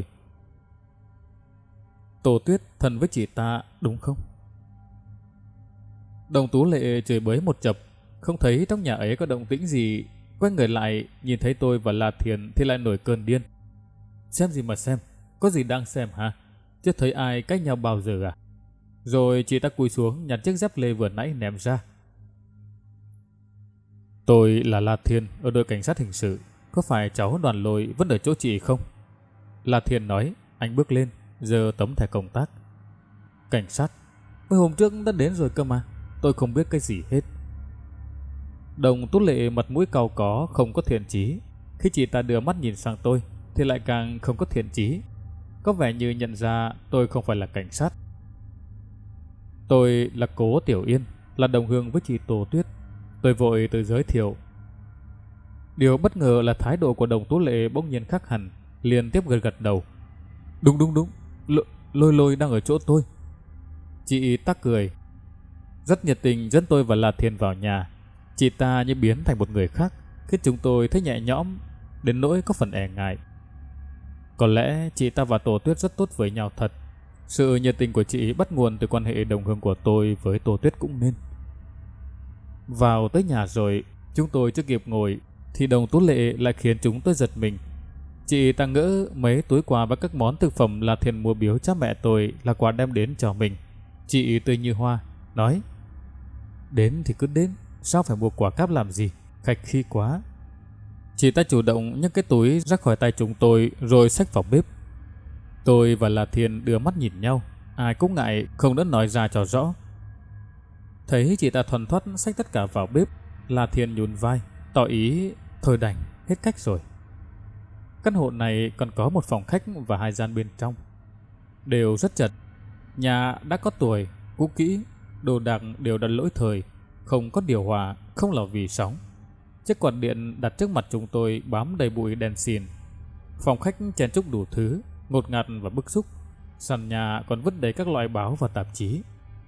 Tô Tuyết thân với chị ta đúng không? Đồng Tú Lệ chửi bới một chập, không thấy trong nhà ấy có động tĩnh gì. Quay người lại nhìn thấy tôi và La Thiền thì lại nổi cơn điên. Xem gì mà xem, có gì đang xem hả? Chưa thấy ai cách nhau bao giờ à? Rồi chị ta cúi xuống nhặt chiếc dép lê vừa nãy ném ra. Tôi là La Thiên ở đội cảnh sát hình sự. Có phải cháu Đoàn Lôi vẫn ở chỗ chị không? La Thiên nói. Anh bước lên, giơ tấm thẻ công tác. Cảnh sát? Mấy hôm trước đã đến rồi cơ mà. Tôi không biết cái gì hết. Đồng Tú Lệ mặt mũi cau có, không có thiện chí. Khi chị ta đưa mắt nhìn sang tôi thì lại càng không có thiện chí, có vẻ như nhận ra tôi không phải là cảnh sát. Tôi là Cố Tiểu Yên, là đồng hương với chị Tô Tuyết. Tôi vội tự giới thiệu. Điều bất ngờ là thái độ của Đồng Tú Lệ bỗng nhiên khác hẳn, liên tiếp gật đầu. Đúng. Lôi đang ở chỗ tôi. Chị ta cười, rất nhiệt tình dẫn tôi và La Thiên vào nhà. Chị ta như biến thành một người khác, khiến chúng tôi thấy nhẹ nhõm đến nỗi có phần e ngại. Có lẽ chị ta và Tô Tuyết rất tốt với nhau thật. Sự nhiệt tình của chị bắt nguồn từ quan hệ đồng hương của tôi với Tô Tuyết cũng nên. Vào tới nhà rồi, chúng tôi chưa kịp ngồi thì Đồng Tú Lệ lại khiến chúng tôi giật mình. Chị ta ngỡ mấy túi quà và các món thực phẩm là Thiền mua biếu cha mẹ tôi là quà đem đến cho mình. Chị tươi như hoa, nói: Đến thì cứ đến, sao phải mua quà cáp làm gì, khách khí quá. Chị ta chủ động nhấc cái túi ra khỏi tay chúng tôi rồi xách vào bếp. Tôi và La Thiên đưa mắt nhìn nhau, ai cũng ngại không đỡ nói ra cho rõ. Thấy chị ta thuần thoát xách tất cả vào bếp, La Thiên nhún vai, tỏ ý thôi đành, hết cách rồi. Căn hộ này còn có một phòng khách và 2 gian bên trong, đều rất chật. Nhà đã có tuổi, cũ kỹ, đồ đạc đều đã lỗi thời, không có điều hòa, không lò vì sóng. Chiếc quạt điện đặt trước mặt chúng tôi bám đầy bụi đèn xìn. Phòng khách chen chúc đủ thứ, ngột ngạt và bức xúc. Sàn nhà còn vứt đầy các loại báo và tạp chí.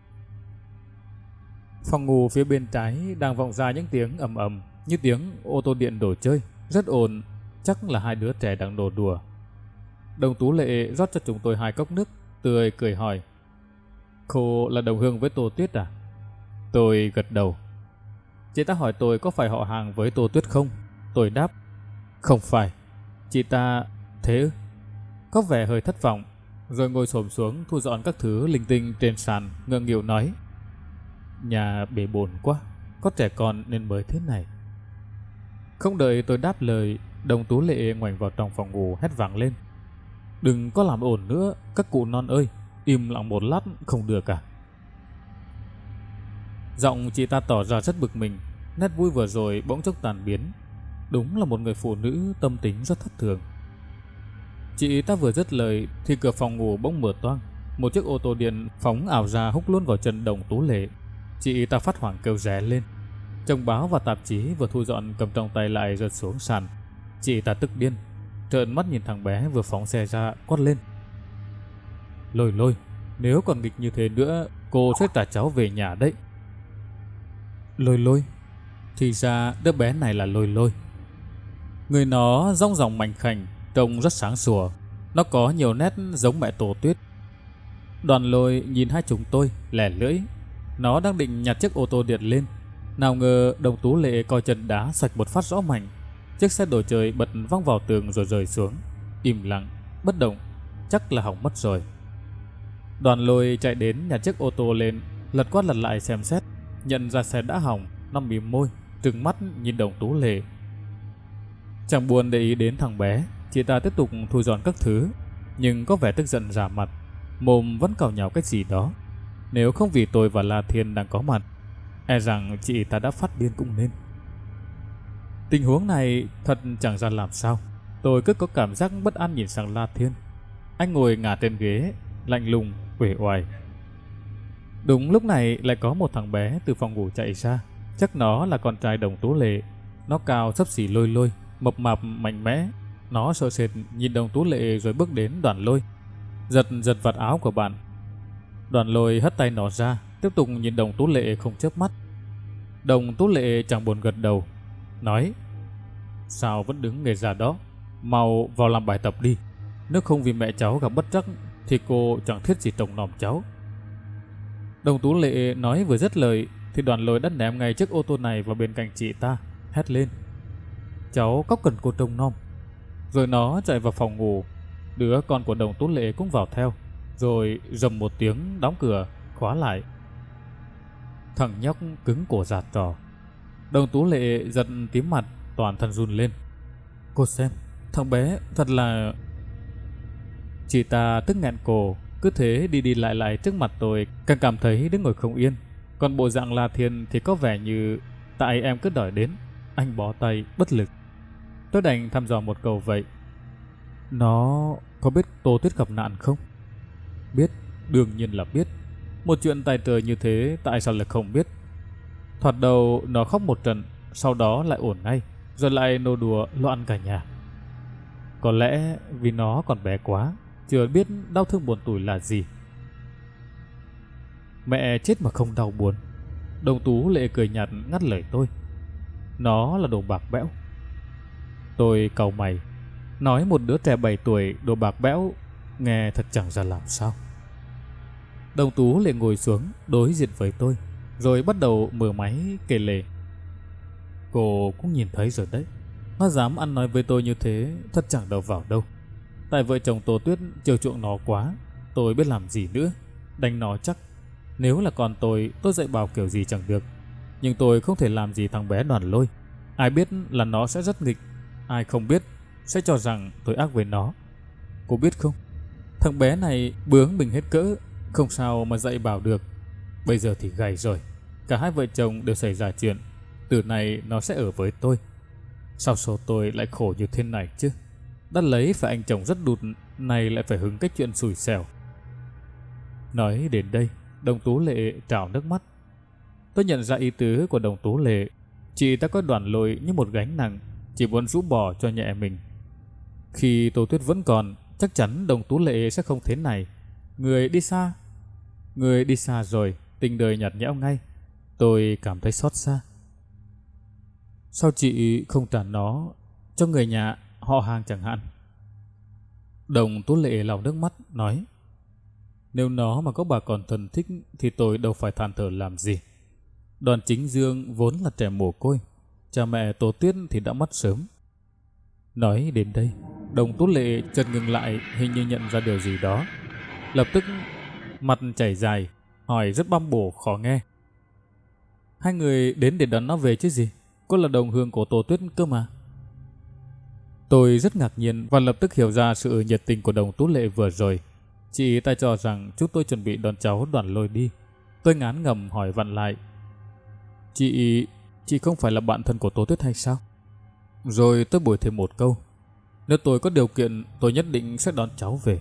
Phòng ngủ phía bên trái đang vọng ra những tiếng ầm ầm như tiếng ô tô điện đồ chơi, rất ồn, chắc là 2 đứa trẻ đang đổ đùa. Đồng Tú Lệ rót cho chúng tôi 2 cốc nước, tươi cười hỏi: Cô là đồng hương với Tô Tuyết à? Tôi gật đầu. Chị ta hỏi tôi có phải họ hàng với Tô Tuyết không? Tôi đáp: Không phải. Chị ta: Thế ư? Có vẻ hơi thất vọng, rồi ngồi xổm xuống thu dọn các thứ linh tinh trên sàn, ngượng nghịu nói: Nhà bể bồn quá, có trẻ con nên mới thế này. Không đợi tôi đáp lời, Đồng Tú Lệ ngoảnh vào trong phòng ngủ hét vang lên: Đừng có làm ồn nữa, các cụ non ơi, im lặng một lát không được à? Giọng chị ta tỏ ra rất bực mình, nét vui vừa rồi bỗng chốc tàn biến. Đúng là một người phụ nữ tâm tính rất thất thường. Chị ta vừa dứt lời thì cửa phòng ngủ bỗng mở toang. Một chiếc ô tô điện phóng ảo ra húc luôn vào chân Đồng Tú Lệ. Chị ta phát hoảng kêu ré lên. Chồng báo và tạp chí vừa thu dọn cầm trong tay lại rơi xuống sàn. Chị ta tức điên, trợn mắt nhìn thằng bé vừa phóng xe ra, quát lên: Lôi Lôi, nếu còn nghịch như thế nữa, cô sẽ trả cháu về nhà đấy. Lôi Lôi? Thì ra đứa bé này là Lôi Lôi. Người nó rong ròng mảnh khảnh, trông rất sáng sủa. Nó có nhiều nét giống mẹ Tổ Tuyết. Đoàn Lôi nhìn hai chúng tôi, lẻ lưỡi. Nó đang định nhặt chiếc ô tô điện lên, nào ngờ Đồng Tú Lệ coi chân đá sạch một phát rõ mạnh. Chiếc xe đồ chơi bật văng vào tường rồi rơi xuống, im lặng, bất động, chắc là hỏng mất rồi. Đoàn Lôi chạy đến nhặt chiếc ô tô lên, lật qua lật lại xem xét, nhận ra xe đã hỏng. Nó mím môi, trừng mắt nhìn Đồng Tú Lệ. Chẳng buồn để ý đến thằng bé, chị ta tiếp tục thu dọn các thứ, nhưng có vẻ tức giận rả mặt, mồm vẫn càu nhàu cái gì đó. Nếu không vì tôi và La Thiên đang có mặt, e rằng chị ta đã phát điên cũng nên. Tình huống này thật chẳng ra làm sao. Tôi cứ có cảm giác bất an nhìn sang La Thiên. Anh ngồi ngả trên ghế, lạnh lùng, uể oải. Đúng lúc này lại có một thằng bé từ phòng ngủ chạy ra. Chắc nó là con trai Đồng Tú Lệ. Nó cao xấp xỉ Lôi Lôi, mập mạp mạnh mẽ. Nó sợ sệt nhìn Đồng Tú Lệ rồi bước đến Đoàn Lôi, giật giật vạt áo của bạn. Đoàn Lôi hất tay nó ra, tiếp tục nhìn Đồng Tú Lệ không chớp mắt. Đồng Tú Lệ chẳng buồn gật đầu, nói: Sao vẫn đứng nghề già đó, mau vào làm bài tập đi. Nếu không vì mẹ cháu gặp bất trắc thì cô chẳng thiết gì trông nom cháu. Đồng Tú Lệ nói vừa dứt lời thì Đoàn Lôi đã ném ngay chiếc ô tô này vào bên cạnh chị ta, hét lên: Cháu có cần cô trông nom. Rồi nó chạy vào phòng ngủ. Đứa con của Đồng Tú Lệ cũng vào theo, rồi rầm một tiếng đóng cửa, khóa lại. Thằng nhóc cứng cổ giạt trò. Đồng Tú Lệ giật tím mặt, toàn thân run lên. Cô xem, thằng bé thật là... Chị ta tức nghẹn cổ, cứ thế đi đi lại lại trước mặt tôi, càng cảm thấy đứng ngồi không yên. Còn bộ dạng La Thiên thì có vẻ như tại em cứ đòi đến, anh bó tay bất lực. Tôi đành thăm dò một câu vậy: Nó có biết Tô Tuyết gặp nạn không? Biết, đương nhiên là biết. Một chuyện tài trời như thế tại sao lại không biết? Thoạt đầu nó khóc một trận, sau đó lại ổn ngay, rồi lại nô đùa loạn cả nhà. Có lẽ vì nó còn bé quá, chưa biết đau thương buồn tủi là gì. Mẹ chết mà không đau buồn. Đồng Tú Lệ cười nhạt ngắt lời tôi: Nó là đồ bạc bẽo. Tôi cau mày, nói một đứa trẻ 7 tuổi đồ bạc bẽo, nghe thật chẳng ra làm sao. Đồng Tú Lệ ngồi xuống đối diện với tôi, rồi bắt đầu mở máy kể lể. Cô cũng nhìn thấy rồi đấy, nó dám ăn nói với tôi như thế thật chẳng đâu vào đâu. Tại vợ chồng Tô Tuyết chiều chuộng nó quá, tôi biết làm gì nữa, đánh nó chắc. Nếu là con tôi dạy bảo kiểu gì chẳng được. Nhưng tôi không thể làm gì thằng bé Đoàn Lôi. Ai biết là nó sẽ rất nghịch, ai không biết sẽ cho rằng tôi ác với nó. Cô biết không, thằng bé này bướng mình hết cỡ, không sao mà dạy bảo được. Bây giờ thì gầy rồi, cả hai vợ chồng đều xảy ra chuyện. Từ này nó sẽ ở với tôi. Sao số tôi lại khổ như thế này chứ? Đã lấy phải anh chồng rất đụt, này lại phải hứng cái chuyện xui xẻo. Nói đến đây, Đồng Tú Lệ trào nước mắt. Tôi nhận ra ý tứ của Đồng Tú Lệ. Chị ta có Đoàn Lôi như một gánh nặng, chỉ muốn rũ bỏ cho nhẹ mình. Khi Tô Tuyết vẫn còn, chắc chắn Đồng Tú Lệ sẽ không thế này. Người đi xa rồi, tình đời nhạt nhẽo ngay. Tôi cảm thấy xót xa. Sao chị không trả nó cho người nhà họ hàng chẳng hạn? Đồng Tú Lệ lau nước mắt nói: Nếu nó mà có bà còn thân thích thì tôi đâu phải than thở làm gì. Đoàn Chính Dương vốn là trẻ mồ côi, cha mẹ Tô Tuyết thì đã mất sớm. Nói đến đây, Đồng Tú Lệ chợt ngừng lại, hình như nhận ra điều gì đó. Lập tức mặt chảy dài, hỏi rất băm bổ khó nghe: Hai người đến để đón nó về chứ gì? Cô là đồng hương của Tô Tuyết cơ mà. Tôi rất ngạc nhiên và lập tức hiểu ra sự nhiệt tình của Đồng Tú Lệ vừa rồi. Chị ta cho rằng chúng tôi chuẩn bị đón cháu Đoàn Lôi đi. Tôi ngán ngầm hỏi vặn lại: Chị không phải là bạn thân của Tô Tuyết hay sao? Rồi tôi bổ thêm một câu: Nếu tôi có điều kiện, tôi nhất định sẽ đón cháu về.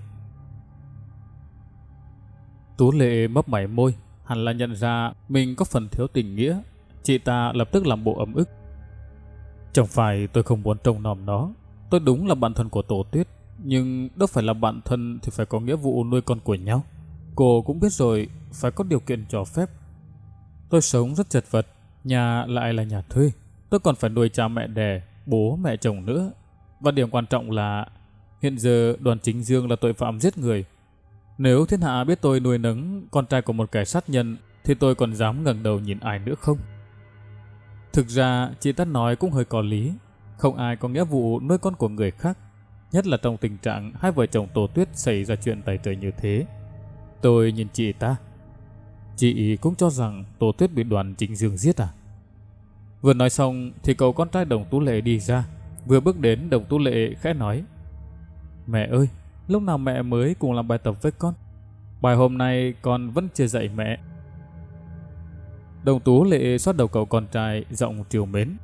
Tú Lệ mấp mảy môi, hẳn là nhận ra mình có phần thiếu tình nghĩa. Chị ta lập tức làm bộ ấm ức. Chẳng phải tôi không muốn trông nom nó. Tôi đúng là bạn thân của Tổ Tuyết, nhưng đâu phải là bạn thân thì phải có nghĩa vụ nuôi con của nhau. Cô cũng biết rồi, phải có điều kiện cho phép. Tôi sống rất chật vật, nhà lại là nhà thuê. Tôi còn phải nuôi cha mẹ đẻ, bố mẹ chồng nữa. Và điểm quan trọng là hiện giờ Đoàn Chính Dương là tội phạm giết người. Nếu thiên hạ biết tôi nuôi nấng con trai của một kẻ sát nhân thì tôi còn dám ngẩng đầu nhìn ai nữa không? Thực ra chị ta nói cũng hơi có lý. Không ai có nghĩa vụ nuôi con của người khác, nhất là trong tình trạng hai vợ chồng Tô Tuyết xảy ra chuyện tày trời như thế. Tôi nhìn chị ta. Chị cũng cho rằng Tô Tuyết bị Đoàn Chính Dương giết à? Vừa nói xong thì cậu con trai Đồng Tú Lệ đi ra. Vừa bước đến, Đồng Tú Lệ khẽ nói: Mẹ ơi, lúc nào mẹ mới cùng làm bài tập với con? Bài hôm nay con vẫn chưa dạy mẹ. Đồng Tú Lệ xoát đầu cậu con trai, giọng trìu mến: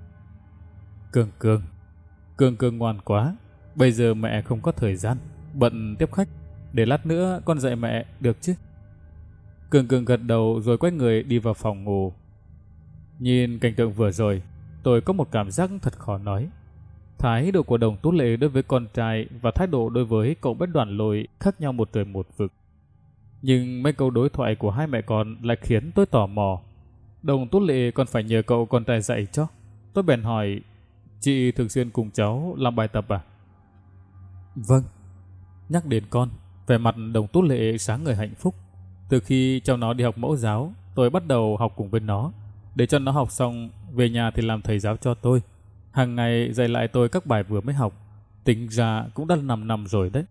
Cường Cường ngoan quá. Bây giờ mẹ không có thời gian, bận tiếp khách. Để lát nữa con dạy mẹ được chứ? Cường gật đầu rồi quay người đi vào phòng ngủ. Nhìn cảnh tượng vừa rồi, tôi có một cảm giác thật khó nói. Thái độ của Đồng Tú Lệ đối với con trai và thái độ đối với cậu bé Đoàn Lôi khác nhau một trời một vực. Nhưng mấy câu đối thoại của hai mẹ con lại khiến tôi tò mò. Đồng Tú Lệ còn phải nhờ cậu con trai dạy cho. Tôi bèn hỏi: Chị thường xuyên cùng cháu làm bài tập à? Vâng. Nhắc đến con, vẻ mặt Đồng Tú Lệ sáng ngời hạnh phúc. Từ khi cho nó đi học mẫu giáo, tôi bắt đầu học cùng với nó. Để cho nó học xong, về nhà thì làm thầy giáo cho tôi. Hàng ngày dạy lại tôi các bài vừa mới học. Tính ra cũng đã 5 năm rồi đấy.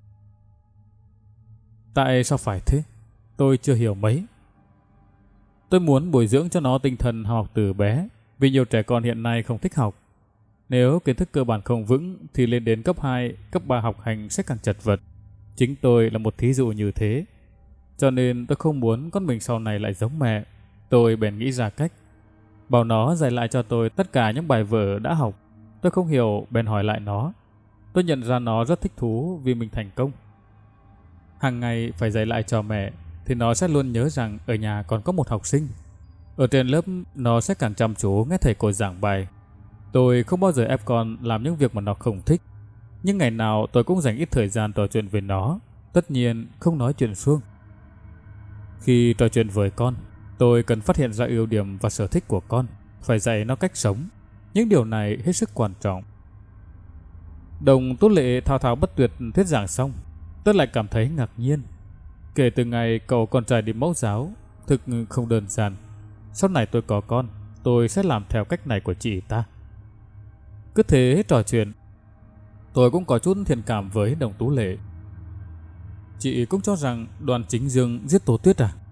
Tại sao phải thế? Tôi chưa hiểu mấy. Tôi muốn bồi dưỡng cho nó tinh thần học từ bé, vì nhiều trẻ con hiện nay không thích học. Nếu kiến thức cơ bản không vững thì lên đến cấp 2, cấp 3 học hành sẽ càng chật vật. Chính tôi là một thí dụ như thế. Cho nên tôi không muốn con mình sau này lại giống mẹ. Tôi bèn nghĩ ra cách bảo nó dạy lại cho tôi tất cả những bài vở đã học. Tôi không hiểu bèn hỏi lại nó. Tôi nhận ra nó rất thích thú vì mình thành công. Hàng ngày phải dạy lại cho mẹ thì nó sẽ luôn nhớ rằng ở nhà còn có một học sinh. Ở trên lớp nó sẽ càng chăm chú nghe thầy cô giảng bài. Tôi không bao giờ ép con làm những việc mà nó không thích. Nhưng ngày nào tôi cũng dành ít thời gian trò chuyện với nó. Tất nhiên không nói chuyện suông. Khi trò chuyện với con, tôi cần phát hiện ra ưu điểm và sở thích của con. Phải dạy nó cách sống. Những điều này hết sức quan trọng. Đồng Tú Lệ thao thao bất tuyệt thuyết giảng xong, tôi lại cảm thấy ngạc nhiên. Kể từ ngày cậu con trai đi mẫu giáo, thực không đơn giản. Sau này tôi có con, tôi sẽ làm theo cách này của chị ta. Cứ thế trò chuyện, tôi cũng có chút thiện cảm với Đồng Tú Lệ. Chị cũng cho rằng Đoàn Chính Dương giết Tô Tuyết à?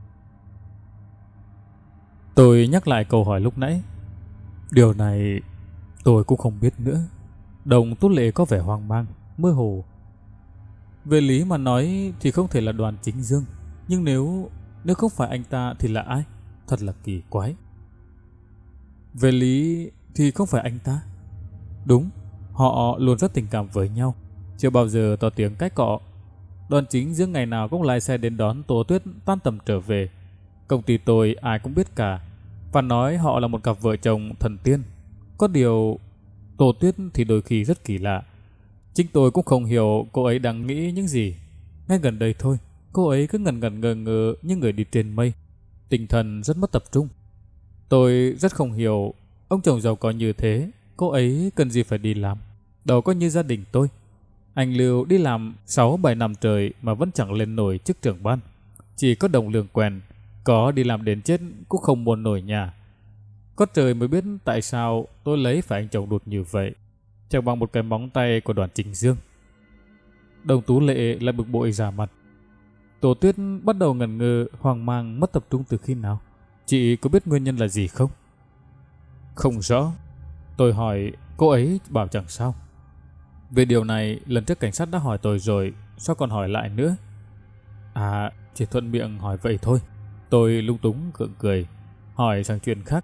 Tôi nhắc lại câu hỏi lúc nãy. Điều này tôi cũng không biết nữa. Đồng Tú Lệ có vẻ hoang mang, mơ hồ. Về lý mà nói thì không thể là Đoàn Chính Dương. Nhưng nếu không phải anh ta thì là ai? Thật là kỳ quái. Về lý thì không phải anh ta. Đúng, họ luôn rất tình cảm với nhau, chưa bao giờ to tiếng cãi cọ. Đoàn Chính Dương ngày nào cũng lái xe đến đón Tô Tuyết tan tầm trở về. Công ty tôi ai cũng biết cả, và nói họ là một cặp vợ chồng thần tiên. Có điều Tô Tuyết thì đôi khi rất kỳ lạ. Chính tôi cũng không hiểu cô ấy đang nghĩ những gì. Ngay gần đây thôi, cô ấy cứ ngần ngần ngơ ngơ như người đi trên mây, tinh thần rất mất tập trung. Tôi rất không hiểu, ông chồng giàu có như thế, cô ấy cần gì phải đi làm. Đâu có như gia đình tôi. Anh Lưu đi làm 6-7 năm trời mà vẫn chẳng lên nổi chức trưởng ban. Chỉ có đồng lương quèn, có đi làm đến chết cũng không muốn nổi nhà. Có trời mới biết tại sao tôi lấy phải anh chồng đột như vậy, chẳng bằng một cái móng tay của Đoàn Chính Dương. Đồng Tú Lệ lại bực bội ra mặt. Tô Tuyết bắt đầu ngần ngơ, hoang mang, mất tập trung từ khi nào? Chị có biết nguyên nhân là gì không? Không rõ. Tôi hỏi, cô ấy bảo chẳng sao. Về điều này, lần trước cảnh sát đã hỏi tôi rồi, sao còn hỏi lại nữa? À, chỉ thuận miệng hỏi vậy thôi. Tôi lung túng gượng cười, hỏi sang chuyện khác.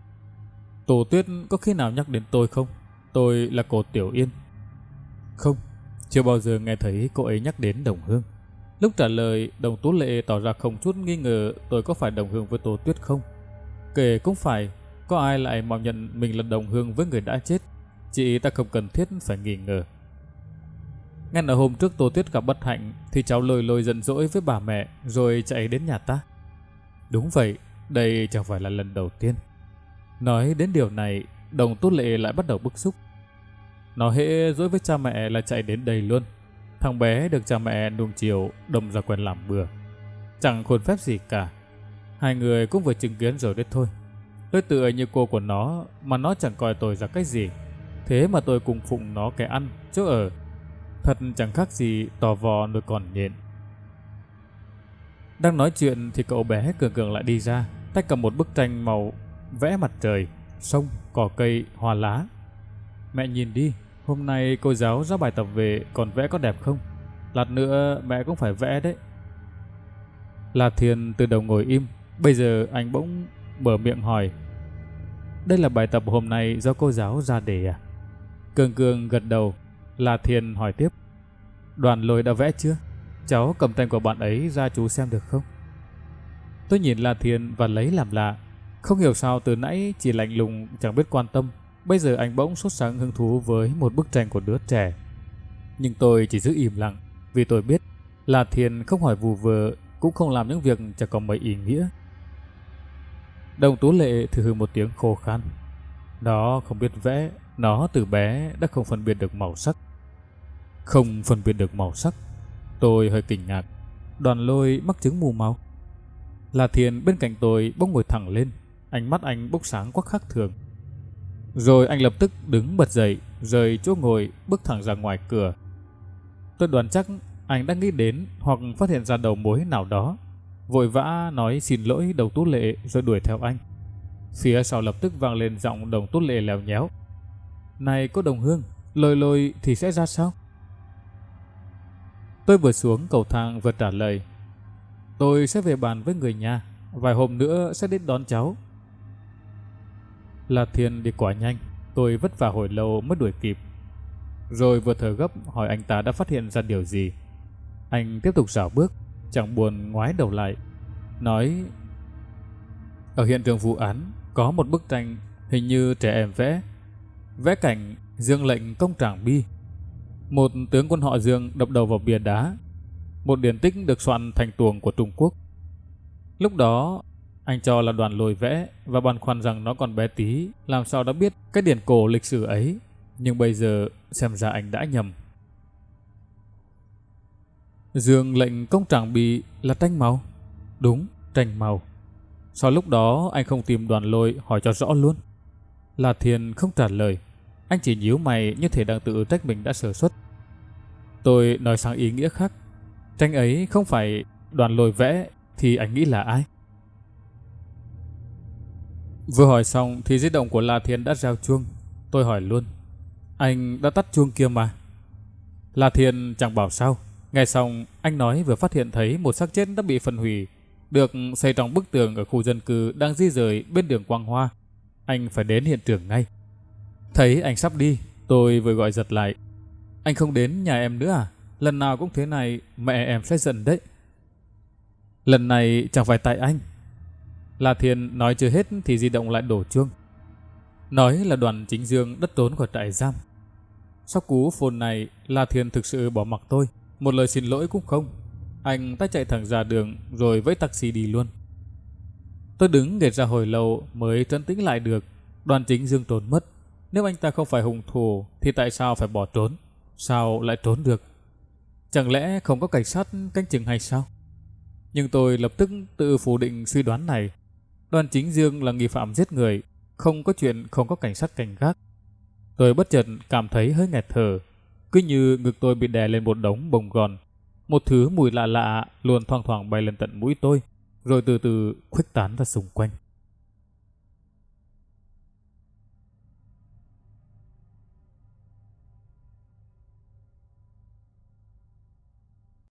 Tô Tuyết có khi nào nhắc đến tôi không? Tôi là cô Tiểu Yên. Không, Chưa bao giờ nghe thấy cô ấy nhắc đến đồng hương. Lúc trả lời, Đồng Tú Lệ tỏ ra không chút nghi ngờ tôi có phải đồng hương với Tô Tuyết không. Kể cũng phải, có ai lại mạo nhận mình là đồng hương với người đã chết. Chị ta không cần thiết phải nghi ngờ. Ngay ở hôm trước Tô Tuyết gặp bất hạnh thì cháu lôi lôi giận dỗi với bà mẹ rồi chạy đến nhà ta. Đúng vậy, đây chẳng phải là lần đầu tiên. Nói đến điều này, Đồng Tú Lệ lại bắt đầu bức xúc. Nó hễ dỗi với cha mẹ là chạy đến đây luôn. Thằng bé được cha mẹ nuông chiều đâm ra quen làm bừa, chẳng khuôn phép gì cả. Hai người cũng vừa chứng kiến rồi đấy thôi. Tôi tựa như cô của nó mà nó chẳng coi tôi ra cái gì. Thế mà tôi cùng phụng nó cái ăn, chỗ ở. Thật chẳng khác gì tò vò nuôi còn nhện. Đang nói chuyện thì cậu bé cường cường lại đi ra, tay cầm một bức tranh màu vẽ mặt trời, sông, cỏ cây, hoa lá. Mẹ nhìn đi, hôm nay cô giáo giao bài tập về còn vẽ có đẹp không? Lát nữa mẹ cũng phải vẽ đấy. La Thiên từ đầu ngồi im, bây giờ anh bỗng mở miệng hỏi. Đây là bài tập hôm nay do cô giáo ra đề à? Cường cường gật đầu. La Thiên hỏi tiếp. Đoàn Lôi đã vẽ chưa? Cháu cầm tranh của bạn ấy ra chú xem được không? Tôi nhìn La Thiên và lấy làm lạ. Không hiểu sao từ nãy chỉ lạnh lùng chẳng biết quan tâm, bây giờ anh bỗng sốt sáng hứng thú với một bức tranh của đứa trẻ. Nhưng tôi chỉ giữ im lặng, vì tôi biết La Thiên không hỏi vù vờ, cũng không làm những việc chẳng có mấy ý nghĩa. Đồng Tú Lệ thử hừ một tiếng khô khan. Nó không biết vẽ, nó từ bé đã không phân biệt được màu sắc. Không phân biệt được màu sắc? Tôi hơi kinh ngạc. Đoàn Lôi mắc chứng mù màu? La Thiên bên cạnh tôi bỗng ngồi thẳng lên, ánh mắt anh bốc sáng quá khác thường. Rồi anh lập tức đứng bật dậy, rời chỗ ngồi, bước thẳng ra ngoài cửa. Tôi đoán chắc anh đã nghĩ đến hoặc phát hiện ra đầu mối nào đó, vội vã nói xin lỗi Đồng Tú Lệ rồi đuổi theo anh. Phía sau lập tức vang lên giọng Đồng Tú Lệ lèo nhéo. Này cô đồng hương, Lôi Lôi thì sẽ ra sao? Tôi vừa xuống cầu thang vừa trả lời. Tôi sẽ về bàn với người nhà, vài hôm nữa sẽ đến đón cháu. La Thiên đi quá nhanh, tôi vất vả hồi lâu mới đuổi kịp. Rồi vừa thở gấp hỏi anh ta đã phát hiện ra điều gì. Anh tiếp tục rảo bước, chẳng buồn ngoái đầu lại, nói: ở hiện trường vụ án có một bức tranh hình như trẻ em vẽ, vẽ cảnh Dương lệnh công Tràng Bi. Một tướng quân họ Dương đập đầu vào bia đá, một điển tích được soạn thành tuồng của Trung Quốc. Lúc đó anh cho là Đoàn Lôi vẽ và băn khoăn rằng nó còn bé tí, làm sao đã biết cái điển cổ lịch sử ấy. Nhưng bây giờ xem ra anh đã nhầm. Dương lệnh công Tràng Bi là tranh màu? Đúng, tranh màu. Sau lúc đó anh không tìm Đoàn Lôi hỏi cho rõ luôn? La Thiên không trả lời. Anh chỉ nhíu mày như thể đang tự trách mình đã sơ suất. Tôi nói sang ý nghĩa khác. Tranh ấy không phải Đoàn Lôi vẽ thì anh nghĩ là ai? Vừa hỏi xong thì di động của La Thiên đã reo chuông. Tôi hỏi luôn. Anh đã tắt chuông kia mà. La Thiên chẳng bảo sao. Nghe xong anh nói vừa phát hiện thấy một xác chết đã bị phân hủy, được xây trong bức tường ở khu dân cư đang di rời bên đường Quang Hoa. Anh phải đến hiện trường ngay. Thấy anh sắp đi, tôi vừa gọi giật lại. Anh không đến nhà em nữa à? Lần nào cũng thế này, mẹ em sẽ giận đấy. Lần này chẳng phải tại anh. La Thiên nói chưa hết thì di động lại đổ chuông. Nói là Đoàn Chính Dương đất trốn khỏi trại giam. Sau cú phone này, La Thiên thực sự bỏ mặc tôi, một lời xin lỗi cũng không. Anh ta chạy thẳng ra đường rồi vẫy taxi đi luôn. Tôi đứng nghệt ra hồi lâu mới trấn tĩnh lại được. Đoàn Chính Dương trốn mất. Nếu anh ta không phải hung thủ thì tại sao phải bỏ trốn? Sao lại trốn được? Chẳng lẽ không có cảnh sát canh chừng hay sao? Nhưng tôi lập tức tự phủ định suy đoán này. Đoàn Chính Dương là nghi phạm giết người, không có chuyện không có cảnh sát canh gác. Tôi bất chợt cảm thấy hơi nghẹt thở, cứ như ngực tôi bị đè lên một đống bông gòn. Một thứ mùi lạ lạ luôn thoang thoảng bay lên tận mũi tôi, rồi từ từ khuếch tán ra xung quanh.